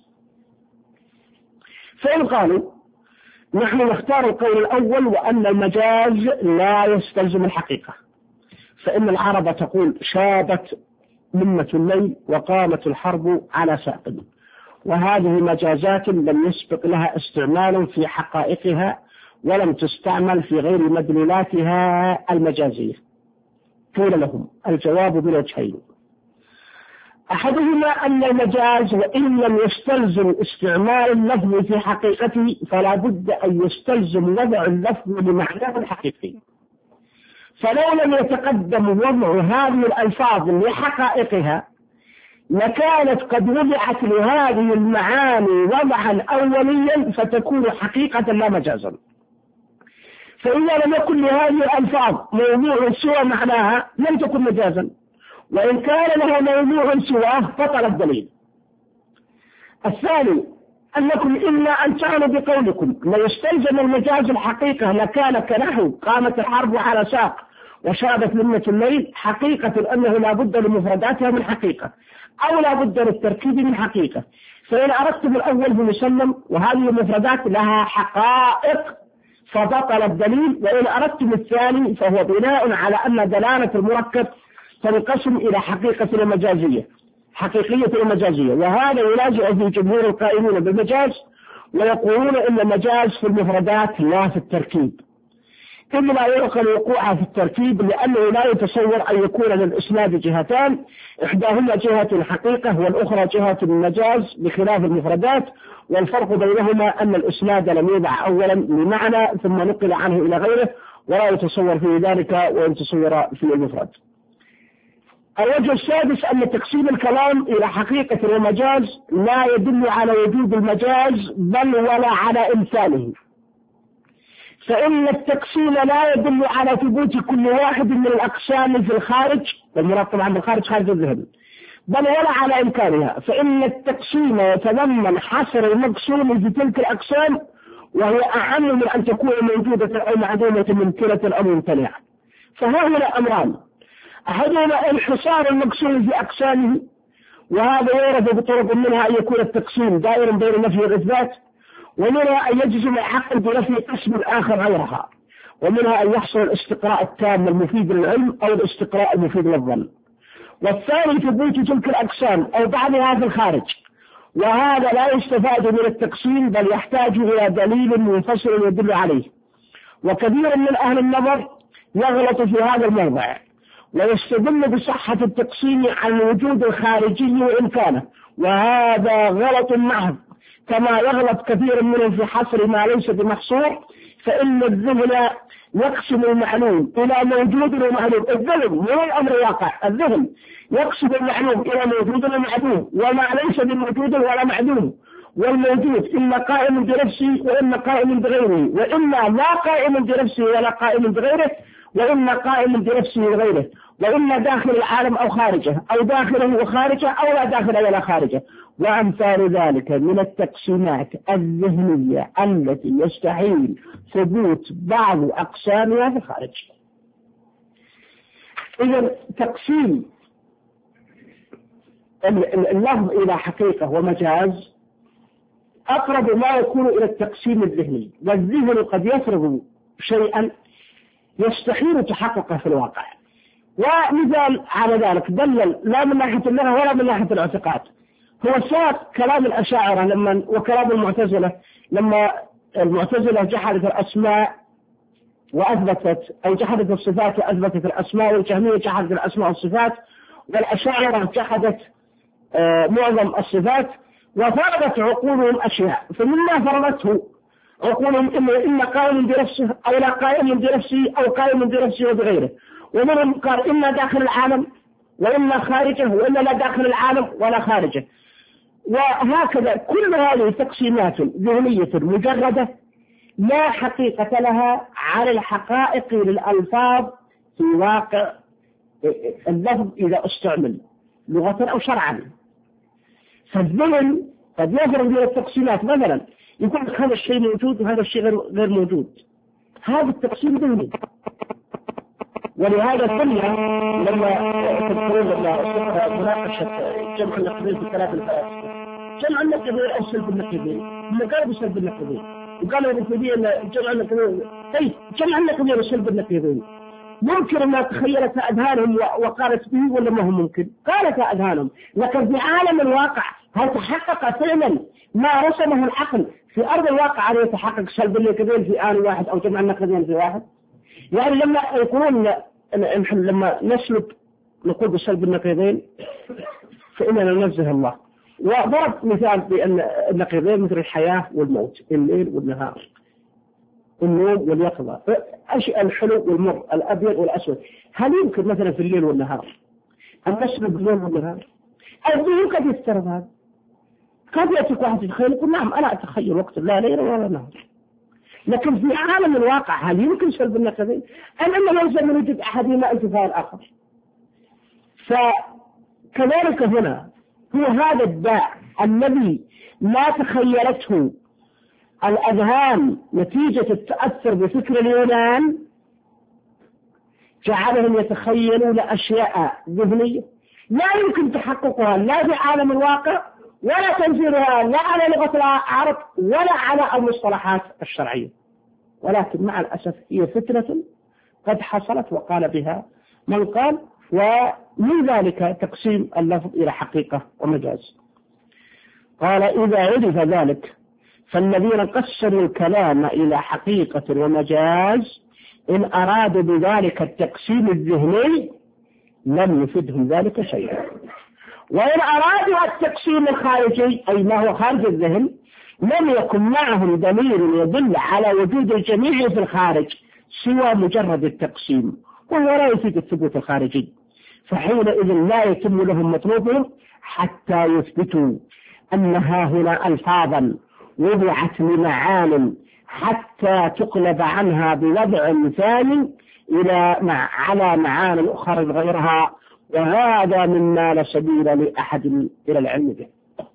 فإن قالوا نحن نختار القول الأول وأن المجاز لا يستلزم الحقيقة، فإن العرب تقول شابت منة الليل وقامت الحرب على ساق، وهذه مجازات لم يسبق لها استعمال في حقائقها ولم تستعمل في غير مدلولاتها المجازية. قيل لهم الجواب بالوجهين: أحدهما أن المجاز وإن لم يستلزم استعمال اللفظ في حقيقته فلا بد أن يستلزم وضع اللفظ لمعناه الحقيقي، فلو لم يتقدم وضع هذه الألفاظ لحقائقها لكانت قد وضعت لهذه المعاني وضعا أوليا فتكون حقيقة لا مجازا. فإذا لم يكن لهذه الألفاظ موضوع سوى معناها لم تكن مجازا، وإن كان لها موضوع سواه بطل الدليل. الثاني أنكم إلا أن تعلوا بقولكم لا يستلزم المجاز الحقيقة لكان كنحو قامت الحرب على ساق وشابت لمة الليل، حقيقة أنه لا بد لمفرداتها من حقيقة أو لا بد للتركيب من حقيقة. فإن أردتم الأول بمسلم وهذه المفردات لها حقائق فبطل الدليل، وإن أردتم الثاني فهو بناء على أن دلالة المركب تنقسم إلى حقيقة ومجازية حقيقية ومجازية، وهذا ينازع في جمهور القائمين بالمجاز ويقولون إن المجاز في المفردات لا في التركيب، إن لا يعقل وقوعها في التركيب لأنه لا يتصور أن يكون للإسناد جهتان إحداهما جهة حقيقة والأخرى جهة المجاز بخلاف المفردات، والفرق بينهما أن الإسناد لم يوضع أولا لمعنى ثم نقل عنه إلى غيره ولا يتصور في ذلك ويتصور في المفرد. الوجه السادس أن تقسيم الكلام إلى حقيقة ومجاز لا يدل على وجود المجاز بل ولا على إمثاله، فإن التقسيم لا يدل على ثبوت كل واحد من الأقسام في الخارج، والمراد طبعا بالخارج خارج الذهن، بل ولا على إمكانها، فإن التقسيم يتضمن حصر المقسوم في تلك الأقسام وهي أعم من أن تكون موجودة أو معدومة ممكنة أو ممتنعة. فهؤلاء أمران، أحدهما انحصار المقسوم في أقسامه، وهذا يورد بطرق منها أن يكون التقسيم دائرا بين النفي والإثبات، ومنها أن يجزم العقل بنفي قسم آخر غيرها، ومنها أن يحصل الاستقراء التام المفيد للعلم أو الاستقراء المفيد للظن. والثاني ثبوت تلك الأقسام أو بعضها في الخارج، وهذا لا يستفاد من التقسيم بل يحتاج إلى دليل منفصل يدل عليه. وكثير من أهل النظر يغلط في هذا الموضع ويستدل بصحة التقسيم عن وجود الخارجي وإمكانه، وهذا غلط محض، كما يغلط كثير منهم في حصر ما ليس بمحصور، فإن الذهن يقسم المعلوم إلى موجود ومعلوم. الذهن مو الأمر واقع، الذهن يقسم المعلوم إلى موجود ومعدوم، وما ليس بموجود ولا معدوم، والموجود إما قائم بنفسه وإما قائم بغيره، وإما لا قائم بنفسه ولا قائم بغيره، وإما قائم بنفسه وغيره، وإما داخل العالم أو خارجه، أو داخله وخارجه، أو لا داخل ولا خارجه، وأمثال ذلك من التقسيمات الذهنية التي يستحيل ثبوت بعض أقسامها في الخارج. إذا تقسيم اللفظ إلى حقيقة ومجاز أقرب ما يكون إلى التقسيم الذهني، والذهن قد يفرض شيئا يستحيل تحققه في الواقع. ومثال على ذلك دلل لا من ناحية اللغة ولا من ناحية الاعتقاد هو ساق كلام الأشاعرة لما وكلام المعتزلة لما المعتزلة جحدت الأسماء وأثبتت أو جحدت الصفات وأثبتت الأسماء، والجهمية جحدت الأسماء والصفات، والأشاعرة جحدت آه معظم الصفات، وفرضت عقولهم أشياء، فمما فرضته عقولهم إنه إما قائم بنفسه أو لا قائم بنفسه أو قائم بنفسه وبغيره، ومنهم قال إما داخل العالم وإما خارجه، وإما لا داخل العالم ولا خارجه. وهكذا كل هذه تقسيمات ذهنية مجردة لا حقيقة لها على الحقائق للألفاظ في واقع اللفظ إذا استعمل لغة أو شرعا. فالذهن قد يفرض من التقسيمات، مثلا يقول هذا الشيء موجود وهذا الشيء غير موجود، هذا التقسيم ذهني. ولهذا كنا لما تذكرون لما مناقشة جمع النقيضين في ثلاث الفلاسفة، جمع النقيضين أو سلب النقيضين، هم قالوا بسلب النقيضين، وقالوا النقيضين جمع النقيضين، طيب جمع النقيضين وسلب النقيضين ممكن أن تخيلت أذهانهم وقالت به ولا ما هو ممكن؟ قالت أذهانهم، لكن في عالم الواقع هل تحقق فعلا ما رسمه العقل في أرض الواقع أن يتحقق سلب النقيضين في آن واحد أو جمع النقيضين في واحد؟ يعني لما يقولون نحن لما نسلب نقول بسلب النقيضين فإننا ننزه الله. وضرب مثال بأن النقيضين مثل الحياة والموت، الليل والنهار، النوم واليقظة، الحلو والمر، الأبيض والأسود. هل يمكن مثلا في الليل والنهار أن نشرب الليل والنهار؟ الذهن قد يفترض هذا. قد يأتيك واحد يتخيل يقول نعم أنا أتخيل وقت لا ليل ولا نهار، لكن في عالم الواقع هل يمكن سلب النقيضين؟ أم أنه يلزم من وجود أحدهما انتفاء الآخر؟ فكذلك هنا هو هذا الداء الذي لا تخيلته الأذهان نتيجة التأثر بفكر اليونان جعلهم يتخيلون أشياء ذهنية لا يمكن تحققها لا في عالم الواقع ولا تنفيذها لا على لغة العرب ولا على المصطلحات الشرعية، ولكن مع الأسف هي فتنة قد حصلت وقال بها من قال. ومن ذلك تقسيم اللفظ إلى حقيقة ومجاز. قال إذا عرف ذلك فالذين قسموا الكلام إلى حقيقة ومجاز إن أرادوا بذلك التقسيم الذهني لم يفدهم ذلك شيئا، وإن أرادوا التقسيم الخارجي أي ما هو خارج الذهن لم يكن معهم دليل يدل على وجود الجميع في الخارج سوى مجرد التقسيم، وهو لا يفيد الثبوت الخارجي، فحينئذ لا يتم لهم مطلوبهم حتى يثبتوا أنها هنا ألفاظا وضعت لمعان حتى تقلب عنها بوضع ثاني إلى مع على معان أخرى غيرها، وهذا مما لا سبيل لأحد إلى العلم به.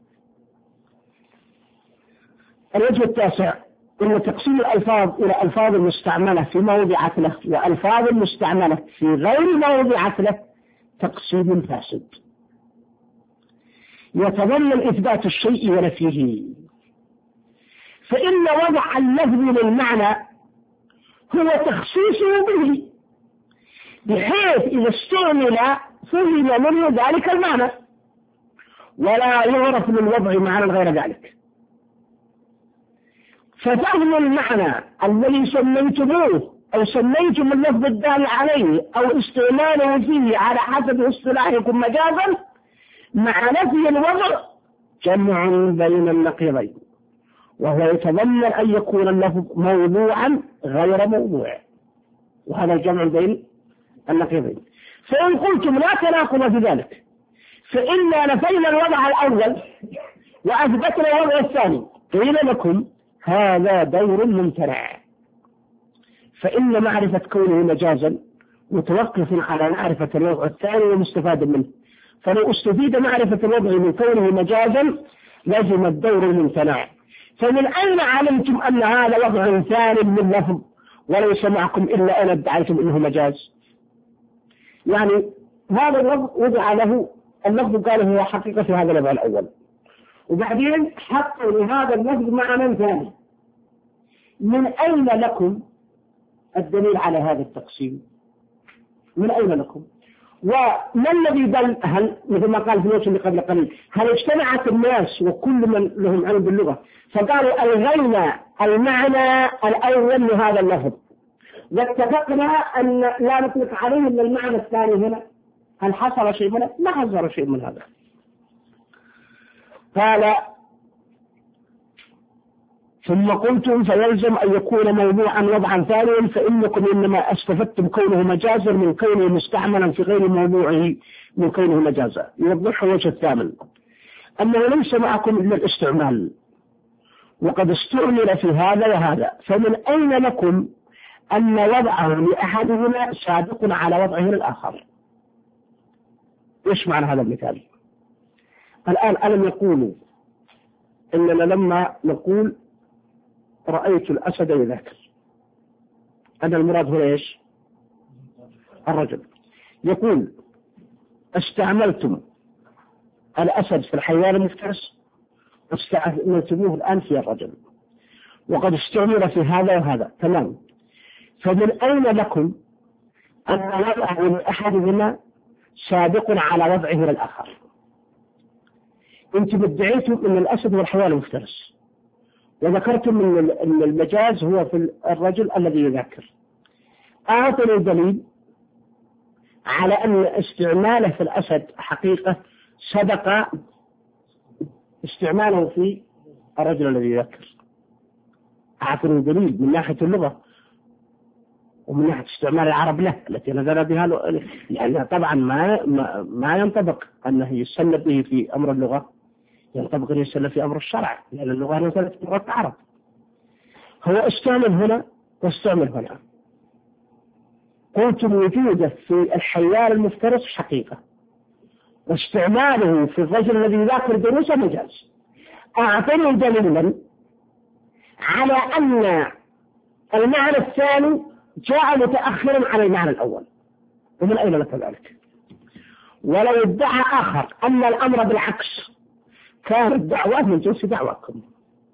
الوجه التاسع أن تقسيم الألفاظ إلى ألفاظ مستعملة في موضعة له وألفاظ مستعملة في غير موضعة له تقسيم فاسد يتضمن إثبات الشيء ونفيه، فإن وضع اللفظ للمعنى هو تخصيصه به بحيث إذا استعمل فهم منه ذلك المعنى ولا يعرف من وضع معنى غير ذلك. ففهم المعنى الذي سميتموه أو سميتم اللفظ الدال عليه أو استعماله فيه على حسب اصطلاحكم مجازا مع نفي الوضع جمع بين النقيضين، وهو يتضمن أن يكون اللفظ موضوعا غير موضوع، وهذا الجمع بين النقيضين. فإن قلتم لا تناقض في ذلك فإنا نفينا الوضع الأول وأثبتنا الوضع الثاني، قيل لكم هذا دور ممتنع، فإن معرفة كونه مجازا متوقف على معرفة الوضع الثاني ومستفاد منه، فلو استفيد معرفة الوضع من كونه مجازا لازم الدور الممتنع. فمن أين علمتم أن هذا وضع ثاني من لفظ وليس معكم إلا أن ادعيتم إنه مجاز؟ يعني هذا اللفظ وضع له اللفظ قال هو حقيقة في هذا الوضع الأول، وبعدين حطوا لهذا اللفظ معنى ثاني. من أين لكم الدليل على هذا التقسيم؟ من أين لكم؟ وما الذي دل؟ هل مثل ما قال في الوجه اللي قبل قليل هل اجتمعت الناس وكل من لهم علم باللغة فقالوا ألغينا المعنى الأول لهذا اللفظ واتفقنا أن لا نطلق عليه إلا المعنى الثاني هنا؟ هل حصل شيء منه؟ ما حصل شيء من هذا. قال ثم قلتم فيلزم أن يكون موضوعا وضعا ثانيا فإنكم إنما استفدتم كونه مجازا من كونه مستعملا في غير موضوعه من كونه مجازا. يوضح الوجه الثامن أنه ليس معكم إلا الاستعمال وقد استعمل في هذا وهذا، فمن أين لكم أن وضعه لأحدهما سابق على وضعه للآخر؟ إيش معنى هذا المثال؟ الآن ألم يقولوا إننا لما نقول رأيت الأسد يذاكر أن المراد هو إيش؟ الرجل. يقول استعملتم الأسد في الحيوان المفترس واستعملتموه الآن في الرجل وقد استعمل في هذا وهذا، تمام. فمن أين لكم أن وضعه لأحدهما سابق على وضعه للآخر؟ أنتم ادعيتم أن الأسد هو الحيوان المفترس وذكرتم أن المجاز هو في الرجل الذي يذاكر. أعطني دليل على أن استعماله في الأسد حقيقة سبق استعماله في الرجل الذي يذكر. أعطني دليل من ناحية اللغة ومن ناحية استعمال العرب له التي نزل بها، لأن طبعا ما ما, ما ينطبق أنه يستنى به في أمر اللغة، ينطبق أن يستنى في أمر الشرع، لأن اللغة نزلت في لغة العرب. هو استعمل هنا واستعمل هنا. قلت وجوده في الحيوان المفترس حقيقة، واستعماله في الرجل الذي يذاكر دروسه مجاز. أعطني دليلا على أن المعنى الثاني جاء متأخرا على المعنى الأول، ومن أين لك ذلك؟ ولو ادعى آخر أن الأمر بالعكس كانت دعوة من جنس دعواكم.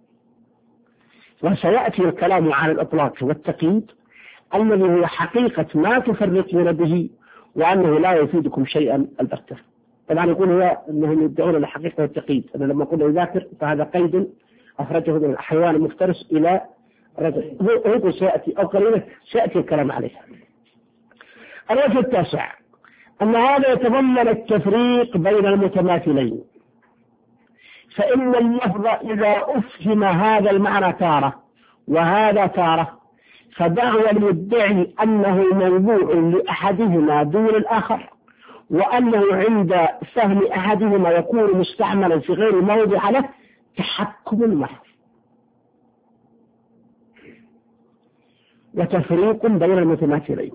وسيأتي الكلام على الإطلاق والتقييد الذي هو حقيقة ما تفرقون به، وأنه لا يفيدكم شيئا البتة. طبعا يقول هو أنهم يدعون الحقيقة والتقييد. أنا لما قلنا يذاكر فهذا قيد أخرجه من الحيوان المفترس إلى رجل، هو سيأتي أو قليلا سيأتي الكلام عليه. الوجه التاسع أن هذا يتضمن التفريق بين المتماثلين، فإن اللفظ إذا أفهم هذا المعنى تارة وهذا تارة، فدعوى المدعي أنه موضوع لأحدهما دون الآخر، وأنه عند فهم أحدهما يكون مستعملا في غير موضع له، تحكم محض وتفريق بين المتماثلين.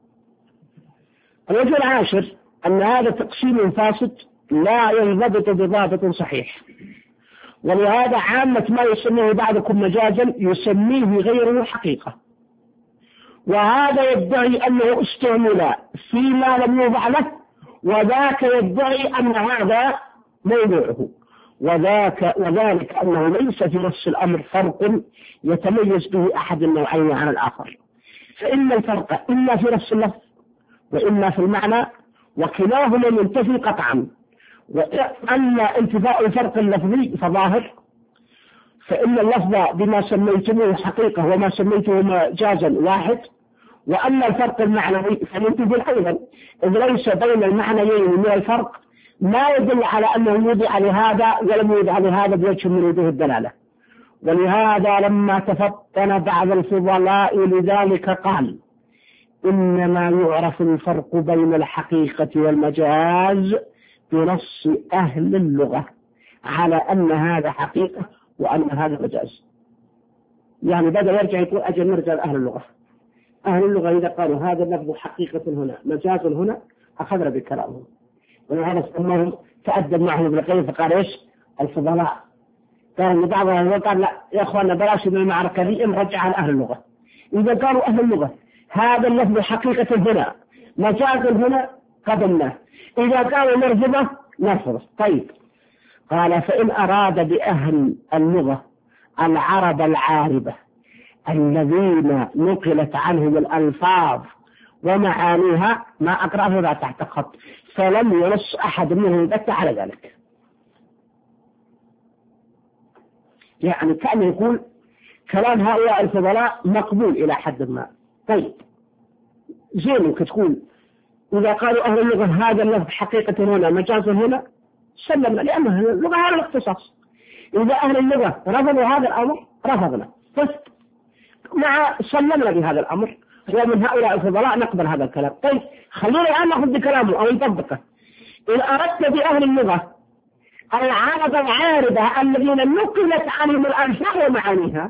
الوجه العاشر أن هذا تقسيم فاسد لا ينضبط بضابط صحيح، ولهذا عامة ما يسميه بعضكم مجازا يسميه غيره حقيقة، وهذا يدعي أنه استعمل فيما لم يوضع له، وذاك يدعي أن هذا موضوعه، وذاك وذلك أنه ليس في نفس الأمر فرق يتميز به أحد النوعين عن الآخر، فإن الفرق إما في نفس اللفظ وإما في المعنى، وكلاهما ينتفي قطعا. وأن انتفاء الفرق اللفظي فظاهر، فإن اللفظ بما سميتموه حقيقة وما سميته مجازا واحد، وأن الفرق المعنوي فينتفي أيضا، إذ ليس بين المعنيين من الفرق ما يدل على أنه يوضع لهذا ولم يوضع لهذا بوجه من وجوه الدلالة. ولهذا لما تفطن بعض الفضلاء لذلك قال: إنما يعرف الفرق بين الحقيقة والمجاز بنص أهل اللغة على أن هذا حقيقة وأن هذا مجاز. يعني بدأ يرجع يقول أجل نرجع لأهل اللغة. أهل اللغة إذا قالوا هذا اللفظ حقيقة هنا مجاز هنا أخذنا بكلامهم، ولهذا سمهم تأدب معهم ابن القيم فقال إيش؟ الفضلاء. قال إن بعضهم قال لا يا أخوانا بلاش من المعركة دي، نرجع على أهل اللغة. إذا قالوا أهل اللغة هذا اللفظ حقيقة هنا مجاز هنا قبلناه، إذا قالوا نرفضه نرفضه. طيب، قال: فإن أراد بأهل اللغة العرب العاربة الذين نقلت عنهم الألفاظ ومعانيها، ما أقرأ هذا تحت خط، فلم ينص أحد منهم البتة على ذلك. يعني كان يقول كلام هؤلاء الفضلاء مقبول إلى حد ما. طيب زين ممكن تقول إذا قالوا أهل اللغة هذا اللفظ حقيقة هنا مجاز هنا سلمنا، لأنه اللغة هذا الاختصاص. إذا أهل اللغة رفضوا هذا الأمر رفضنا، بس مع سلمنا بهذا الأمر، ومن هؤلاء الفضلاء نقبل هذا الكلام. طيب خلينا الآن نأخذ بكلامه أو نطبقه. إن أردت بأهل اللغة العرب العاربة الذين نقلت عنهم الألفاظ ومعانيها،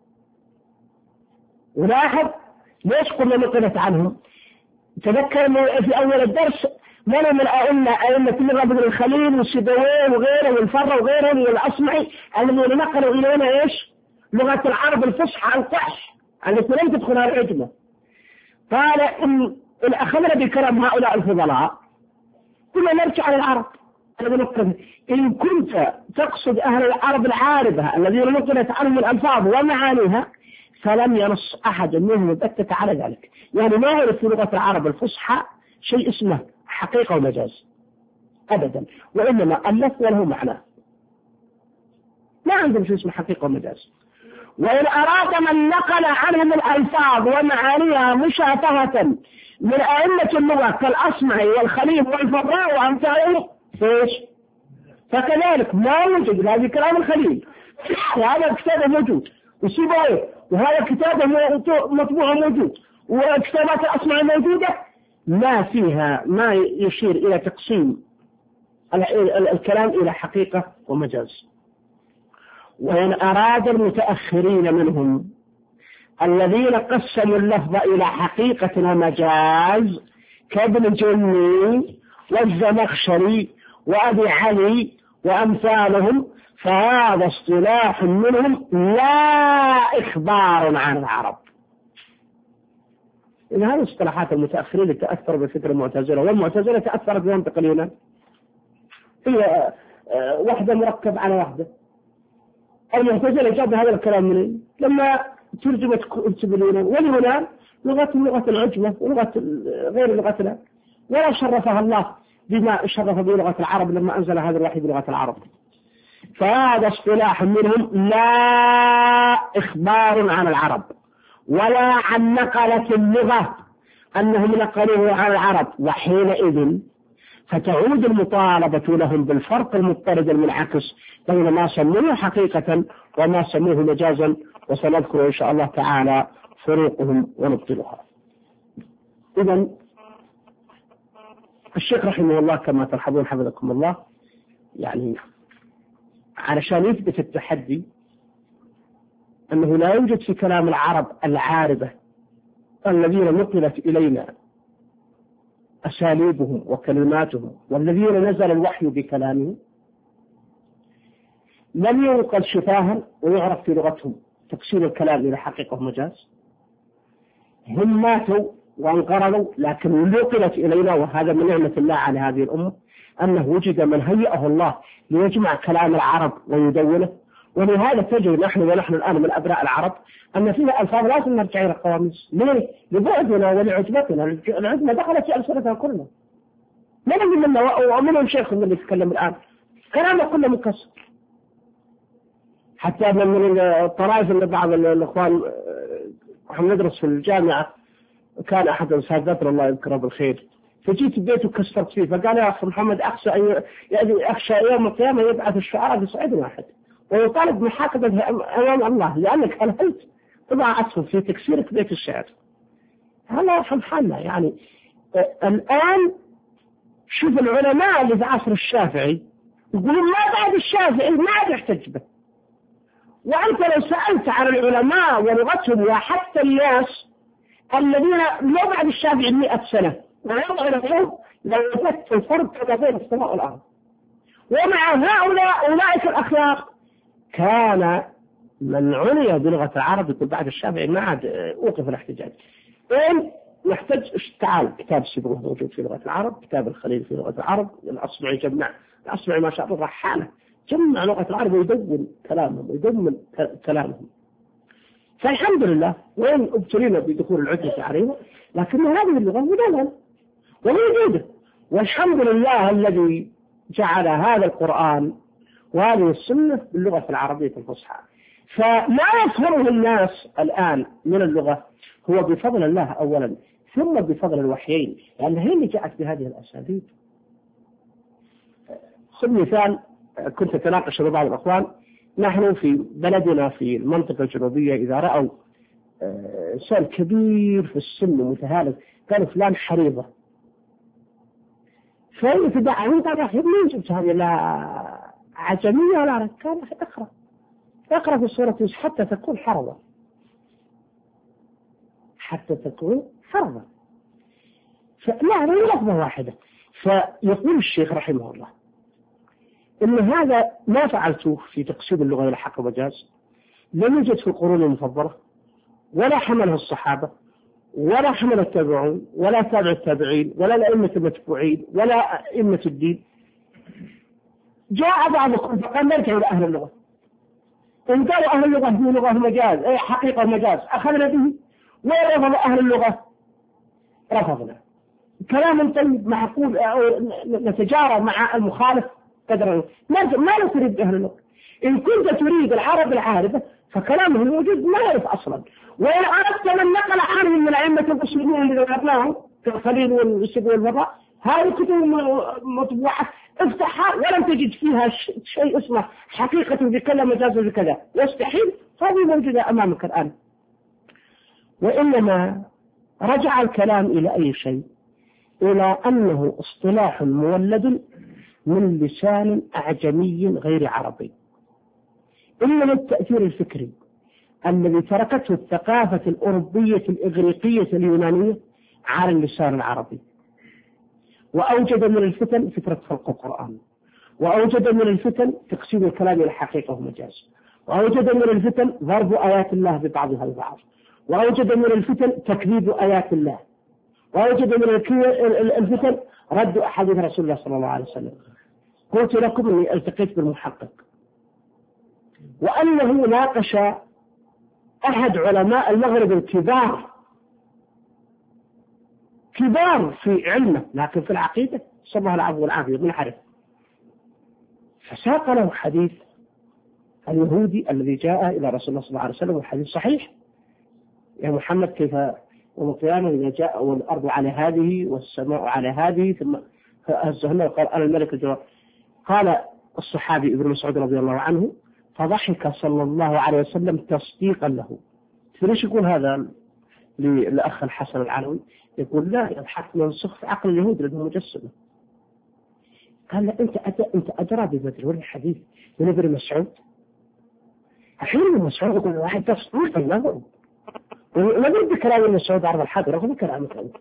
ولاحظ ليش قلنا نقلت عنهم؟ تذكر في أول الدرس من من الأئمة أئمة اللغة ابن الخليل والسيبويه وغيره والفر وغيره والأصمعي الذين نقلوا إلينا إيش؟ لغة العرب الفصحى القحش التي لم تدخلها العجمة. قال إن, إن أخذنا بكلام هؤلاء الفضلاء كنا نرجع على العرب. إن كنت تقصد أهل العرب العاربة الذين نقلت عنهم الألفاظ ومعانيها فلم ينص أحد منهم البتة على ذلك. يعني ما يعرف في لغة العرب الفصحى شيء اسمه حقيقة ومجاز أبدا، وإنما اللفظ له معنى، ما عندهم شيء اسمه حقيقة ومجاز. وإن أراد من نقل عنهم الألفاظ ومعانيها مشافهة من أئمة اللغة كالأصمعي والخليل والفراء وأمثاله فإيش؟ فكذلك ما يوجد هذه كلام الخليل وهذا كتابه موجود وسيبويه وهذا كتابه مطبوع موجود وكتابات الأصمع موجودة ما فيها ما يشير إلى تقسيم الكلام إلى حقيقة ومجاز. وإن أراد المتأخرين منهم الذين قسموا اللفظ إلى حقيقة ومجاز كابن الجني والزمخشري وأبي علي وأمثالهم فهذا اصطلاح منهم لا إخبار عن العرب. إن هذه اصطلاحات المتأخرين تأثروا بفكر المعتزلة والمعتزلة تأثرت بمنطق اليونان هي واحدة مركب على واحدة. المعتزلة جاب هذا الكلام منين؟ لما ترجمت كتب اليونان واليونان لغة لغة العجمة ولغة غير لغتنا ولا شرفها الله بما شرف به لغة العرب لما أنزل هذا الوحي بلغة العرب. فهذا اصطلاح منهم لا إخبار عن العرب ولا عن نقلة اللغة أنهم نقلوه عن العرب. وحينئذ فتعود المطالبة لهم بالفرق المضطرد المنعكس بين ما سموه حقيقة وما سموه مجازا وسنذكر إن شاء الله تعالى فروقهم ونبطلها. إذن الشيخ رحمه الله كما تلحظون حفظكم الله يعني علشان يثبت التحدي أنه لا يوجد في كلام العرب العاربة الذين نقلت إلينا أساليبهم وكلماتهم والذين نزل الوحي بكلامهم لم ينقل شفاها ويعرف في لغتهم تقسيم الكلام إلى حقيقة ومجاز. هم ماتوا وانقرضوا لكن نقلت إلينا وهذا من نعمة الله على هذه الأمة أنه وجد من هيئه الله ليجمع كلام العرب ويدونه. ولهذا تجد نحن ونحن الآن من أبناء العرب أن فيها ألفاظ لازم نرجع إلى القواميس. ليه؟ لبعدنا ولعجبتنا. العجمة دخلت في ألسنتنا كلنا. من منا ومنهم شيخ اللي يتكلم الآن كلامه كله مكسر. حتى من الطرائف اللي بعض الإخوان نحن ندرس في الجامعة كان أحد أساتذتنا الله يذكره بالخير فجيت بيته كسرت فيه فقال يا أخي محمد أخشى يعني أخشى يوم القيامة يبعث الشعراء بصعيد واحد ويطالب محاكمة أمام الله لأنك هلهلت طبعا أسفل في تكسيرك بيت الشعر. الله يرحم حالنا. يعني الآن شوف العلماء اللي في عصر الشافعي يقولون ما بعد الشافعي ما عاد يحتج به. وأنت لو سألت عن العلماء ولغتهم وحتى الناس الذين لو بعد الشافعي مئة سنة ويضع لهم لو وجدت الفرق كما بين السماء والأرض. ومع هؤلاء أولئك الأخيار كان من عني بلغة العرب يقول بعد الشافعي ما عاد أوقف الاحتجاج. إن نحتاج تعال كتاب السبروه موجود في لغة العرب كتاب الخليل في لغة العرب الأصمعي جمع الأصمعي ما شاء الله رحالة جمع لغة العرب ويدون كلامهم ويدون كلامهم. فالحمد لله وين ابتلينا بدخول العجلة علينا لكن هذه اللغة مدونة وموجودة. والحمد لله الذي جعل هذا القرآن وهذه السنة باللغة العربية الفصحى. فما يفهمه الناس الآن من اللغة هو بفضل الله أولا ثم بفضل الوحيين لأن هي اللي جاءت بهذه الأساليب. خذ مثال كنت أتناقش مع بعض الأخوان نحن في بلدنا في المنطقة الجنوبية إذا رأوا إنسان كبير في السن متهالك قالوا فلان حريضة فيتدعون طبعا منين جبت هذه لا عجمية ولا عرب كان اقرأ اقرأ في السورة حتى تكون حرضة حتى تكون حرضة فلا هذه لفظة واحدة. فيقول الشيخ رحمه الله إن هذا ما فعلته في تقسيم اللغة إلى حق ومجاز لم يوجد في القرون المفضلة ولا حمله الصحابة ولا حمل التابعون ولا تابع التابعين ولا الأئمة المتبوعين ولا أئمة الدين. جاء بعضكم فقال نرجع إلى أهل اللغة إن قالوا أهل اللغة هي لغة مجاز أي حقيقة مجاز أخذنا به ورفض أهل اللغة رفضنا. كلام طيب معقول نتجارى مع المخالف قدر ما نريد بأهل اللغة. إن كنت تريد العرب العارفة فكلامه موجود ما يعرف أصلا. وإن أردت من نقل عنهم من أئمة المسلمين اللي ذكرناهم كالخليل والسبي والبراء هذه كتب مطبوعة افتحها ولم تجد فيها شيء اسمه حقيقة بكذا مجاز بكذا، يستحيل، هذه موجودة أمامك الآن. وإنما رجع الكلام إلى أي شيء؟ إلى أنه اصطلاح مولد من لسان أعجمي غير عربي، إنما التأثير الفكري الذي تركته الثقافة الأوروبية الإغريقية اليونانية على اللسان العربي، وأوجد من الفتن فكرة خلق القرآن، وأوجد من الفتن تقسيم الكلام إلى حقيقة ومجاز، وأوجد من الفتن ضرب آيات الله ببعضها البعض، وأوجد من الفتن تكذيب آيات الله، وأوجد من الفتن رد أحاديث رسول الله صلى الله عليه وسلم. قلت لكم أني التقيت بالمحقق، وأنه ناقش أحد علماء المغرب الكبار كبار في علمه لكن في العقيدة صلى الله العفو والعافية منحرف، فساق له حديث اليهودي الذي جاء إلى رسول الله صلى الله عليه وسلم، والحديث صحيح: يا محمد كيف يوم القيامة إذا جاء والأرض على هذه والسماء على هذه ثم هزهن وقال أنا الملك الجواب. قال الصحابي ابن مسعود رضي الله عنه: فضحك صلى الله عليه وسلم تصديقا له. فليش يقول هذا للأخ الحسن العلوي؟ يقول لا، يضحك من سخف عقل اليهود لأنهم مجسمة. قال لا، أنت أنت أدرى بمدلول الحديث من ابن مسعود؟ الحين ابن مسعود يقول واحد تصديقا له، ولا بد كلام ابن مسعود عرض الحاضر رغم كلامك أنت.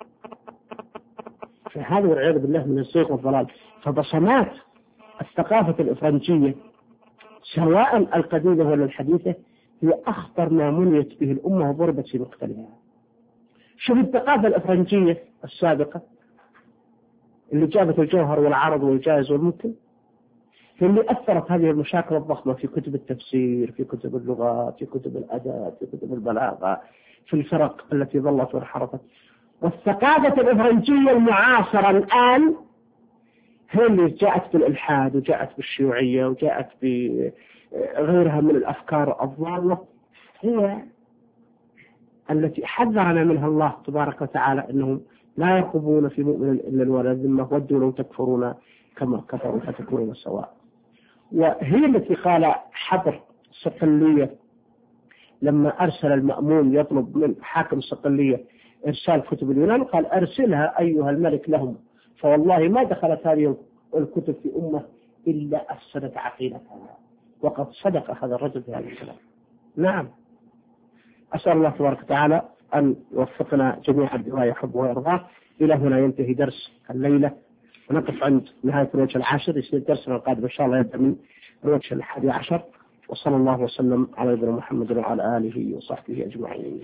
فهذا والعياذ بالله من الزيغ والضلال. فبصمات الثقافة الإفرنجية سواء القديمة ولا الحديثة هي أخطر ما منيت به الأمة وضربت في مقتلها. شوف الثقافة الإفرنجية السابقة اللي جابت الجوهر والعرض والجائز والممكن، هي اللي أثرت هذه المشاكل الضخمة في كتب التفسير، في كتب اللغة، في كتب الأدب، في كتب البلاغة، في الفرق التي ظلت وانحرفت. والثقافة الإفرنجية المعاصرة الآن هي اللي جاءت بالإلحاد وجاءت بالشيوعية وجاءت بغيرها من الأفكار الضالة، هي التي حذرنا منها الله تبارك وتعالى أنهم لا يرقبون في مؤمن إلا الولا ذمة ودوا لو تكفرون كما كفروا فتكونون سواء. وهي التي قال حبر صقلية لما أرسل المأمون يطلب من حاكم صقلية إرسال كتب اليونان، قال: أرسلها أيها الملك لهم، فوالله ما دخلت هذه الكتب في أمة إلا أفسدت عقيدتها. وقد صدق هذا الرجل في هذا الكلام. نعم، أسأل الله تبارك وتعالى أن يوفقنا جميعا بما يحب ويرضاه. إلى هنا ينتهي درس الليلة، ونقف عند نهاية الوجه العاشر. يصير درسنا القادم إن شاء الله يبدأ من الوجه الحادي عشر. وصلى الله وسلم على نبينا محمد وعلى آله وصحبه أجمعين.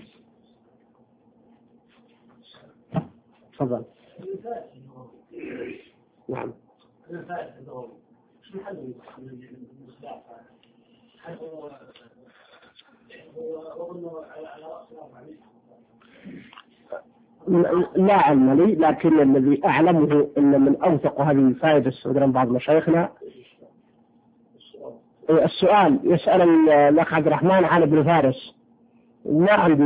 تفضل. نعم. لا علم لي، لكن الذي أعلمه أن من أوثق هذه الفائدة استخدام بعض مشايخنا. السؤال يسأل الأخ عبد الرحمن عن ابن فارس. ما عندي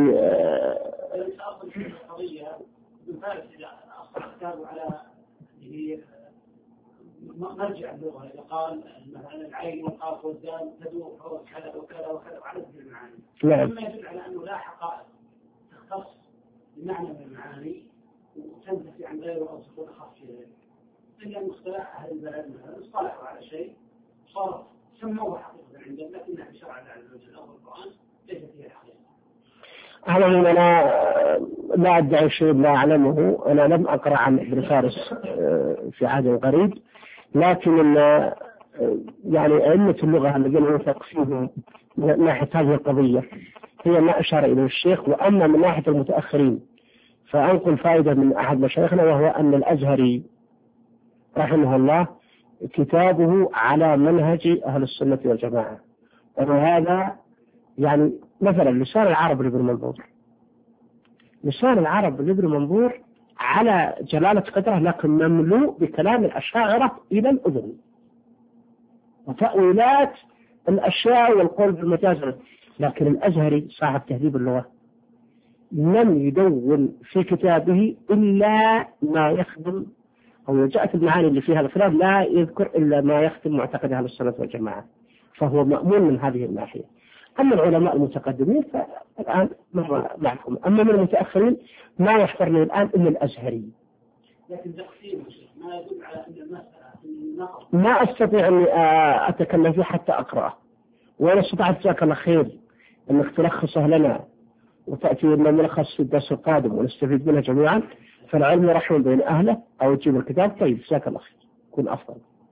مرجع اللغة إذا قال مثلا العين والقاف والدال تدور حروف كذا وكذا وكذا وعدد من المعاني. نعم. مما يدل على أنه لا حقائق تختص بمعنى من المعاني وتنتفي عن غيره أو تكون خاص في غيره. إلا مصطلح أهل البلد مثلا اصطلحوا على شيء صار سموه حقيقة عندهم، لكنها بشرع الله عز وجل أو القرآن ليست هي الحقيقة. أعلم أنا لا أدعي شيء لا أعلمه. أنا لم أقرأ عن ابن فارس في عهد قريب، لكن يعني أئمة اللغة الذين يوثق فيهم من ناحية هذه القضية هي ما أشار إليه الشيخ. وأما من ناحية المتأخرين فأنقل فائدة من أحد مشايخنا، وهو أن الأزهري رحمه الله كتابه على منهج أهل السنة والجماعة. وهذا يعني مثلا لسان العرب لابن منظور، لسان العرب لابن منظور على جلالة قدره، لكن مملوء بكلام الأشاعرة إلى الأذن وتأويلات الأشياء والقول بالمجاز. لكن الأزهري صاحب تهذيب اللغة لم يدون في كتابه إلا ما يخدم أو جاءت المعاني اللي فيها الخلاف لا يذكر إلا ما يختم معتقد أهل السنة والجماعة، فهو مأمون من هذه الناحية. أما العلماء المتقدمين فالآن مر معكم، أما من المتأخرين ما يحضرني الآن إلا الأزهري. لكن تقسيم ما يدل على أن المسألة النقص ما أستطيع أن أتكلم فيه حتى أقرأه، ولا استطعت جزاك الله خير أنك تلخصه لنا وتأتي لنا ملخص في الدرس القادم ونستفيد منه جميعا، فالعلم يرحم بين أهله، أو تجيب الكتاب طيب جزاك الله خير يكون أفضل.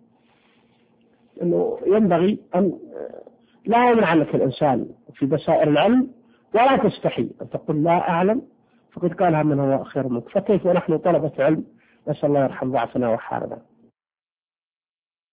إنه ينبغي أن لا يمنع لك الإنسان في بصائر العلم ولا تستحي أن تقول لا أعلم فقد قالها من هو خير منك، فكيف ونحن طلبة علم؟ نسأل الله يرحم ضعفنا وحالنا.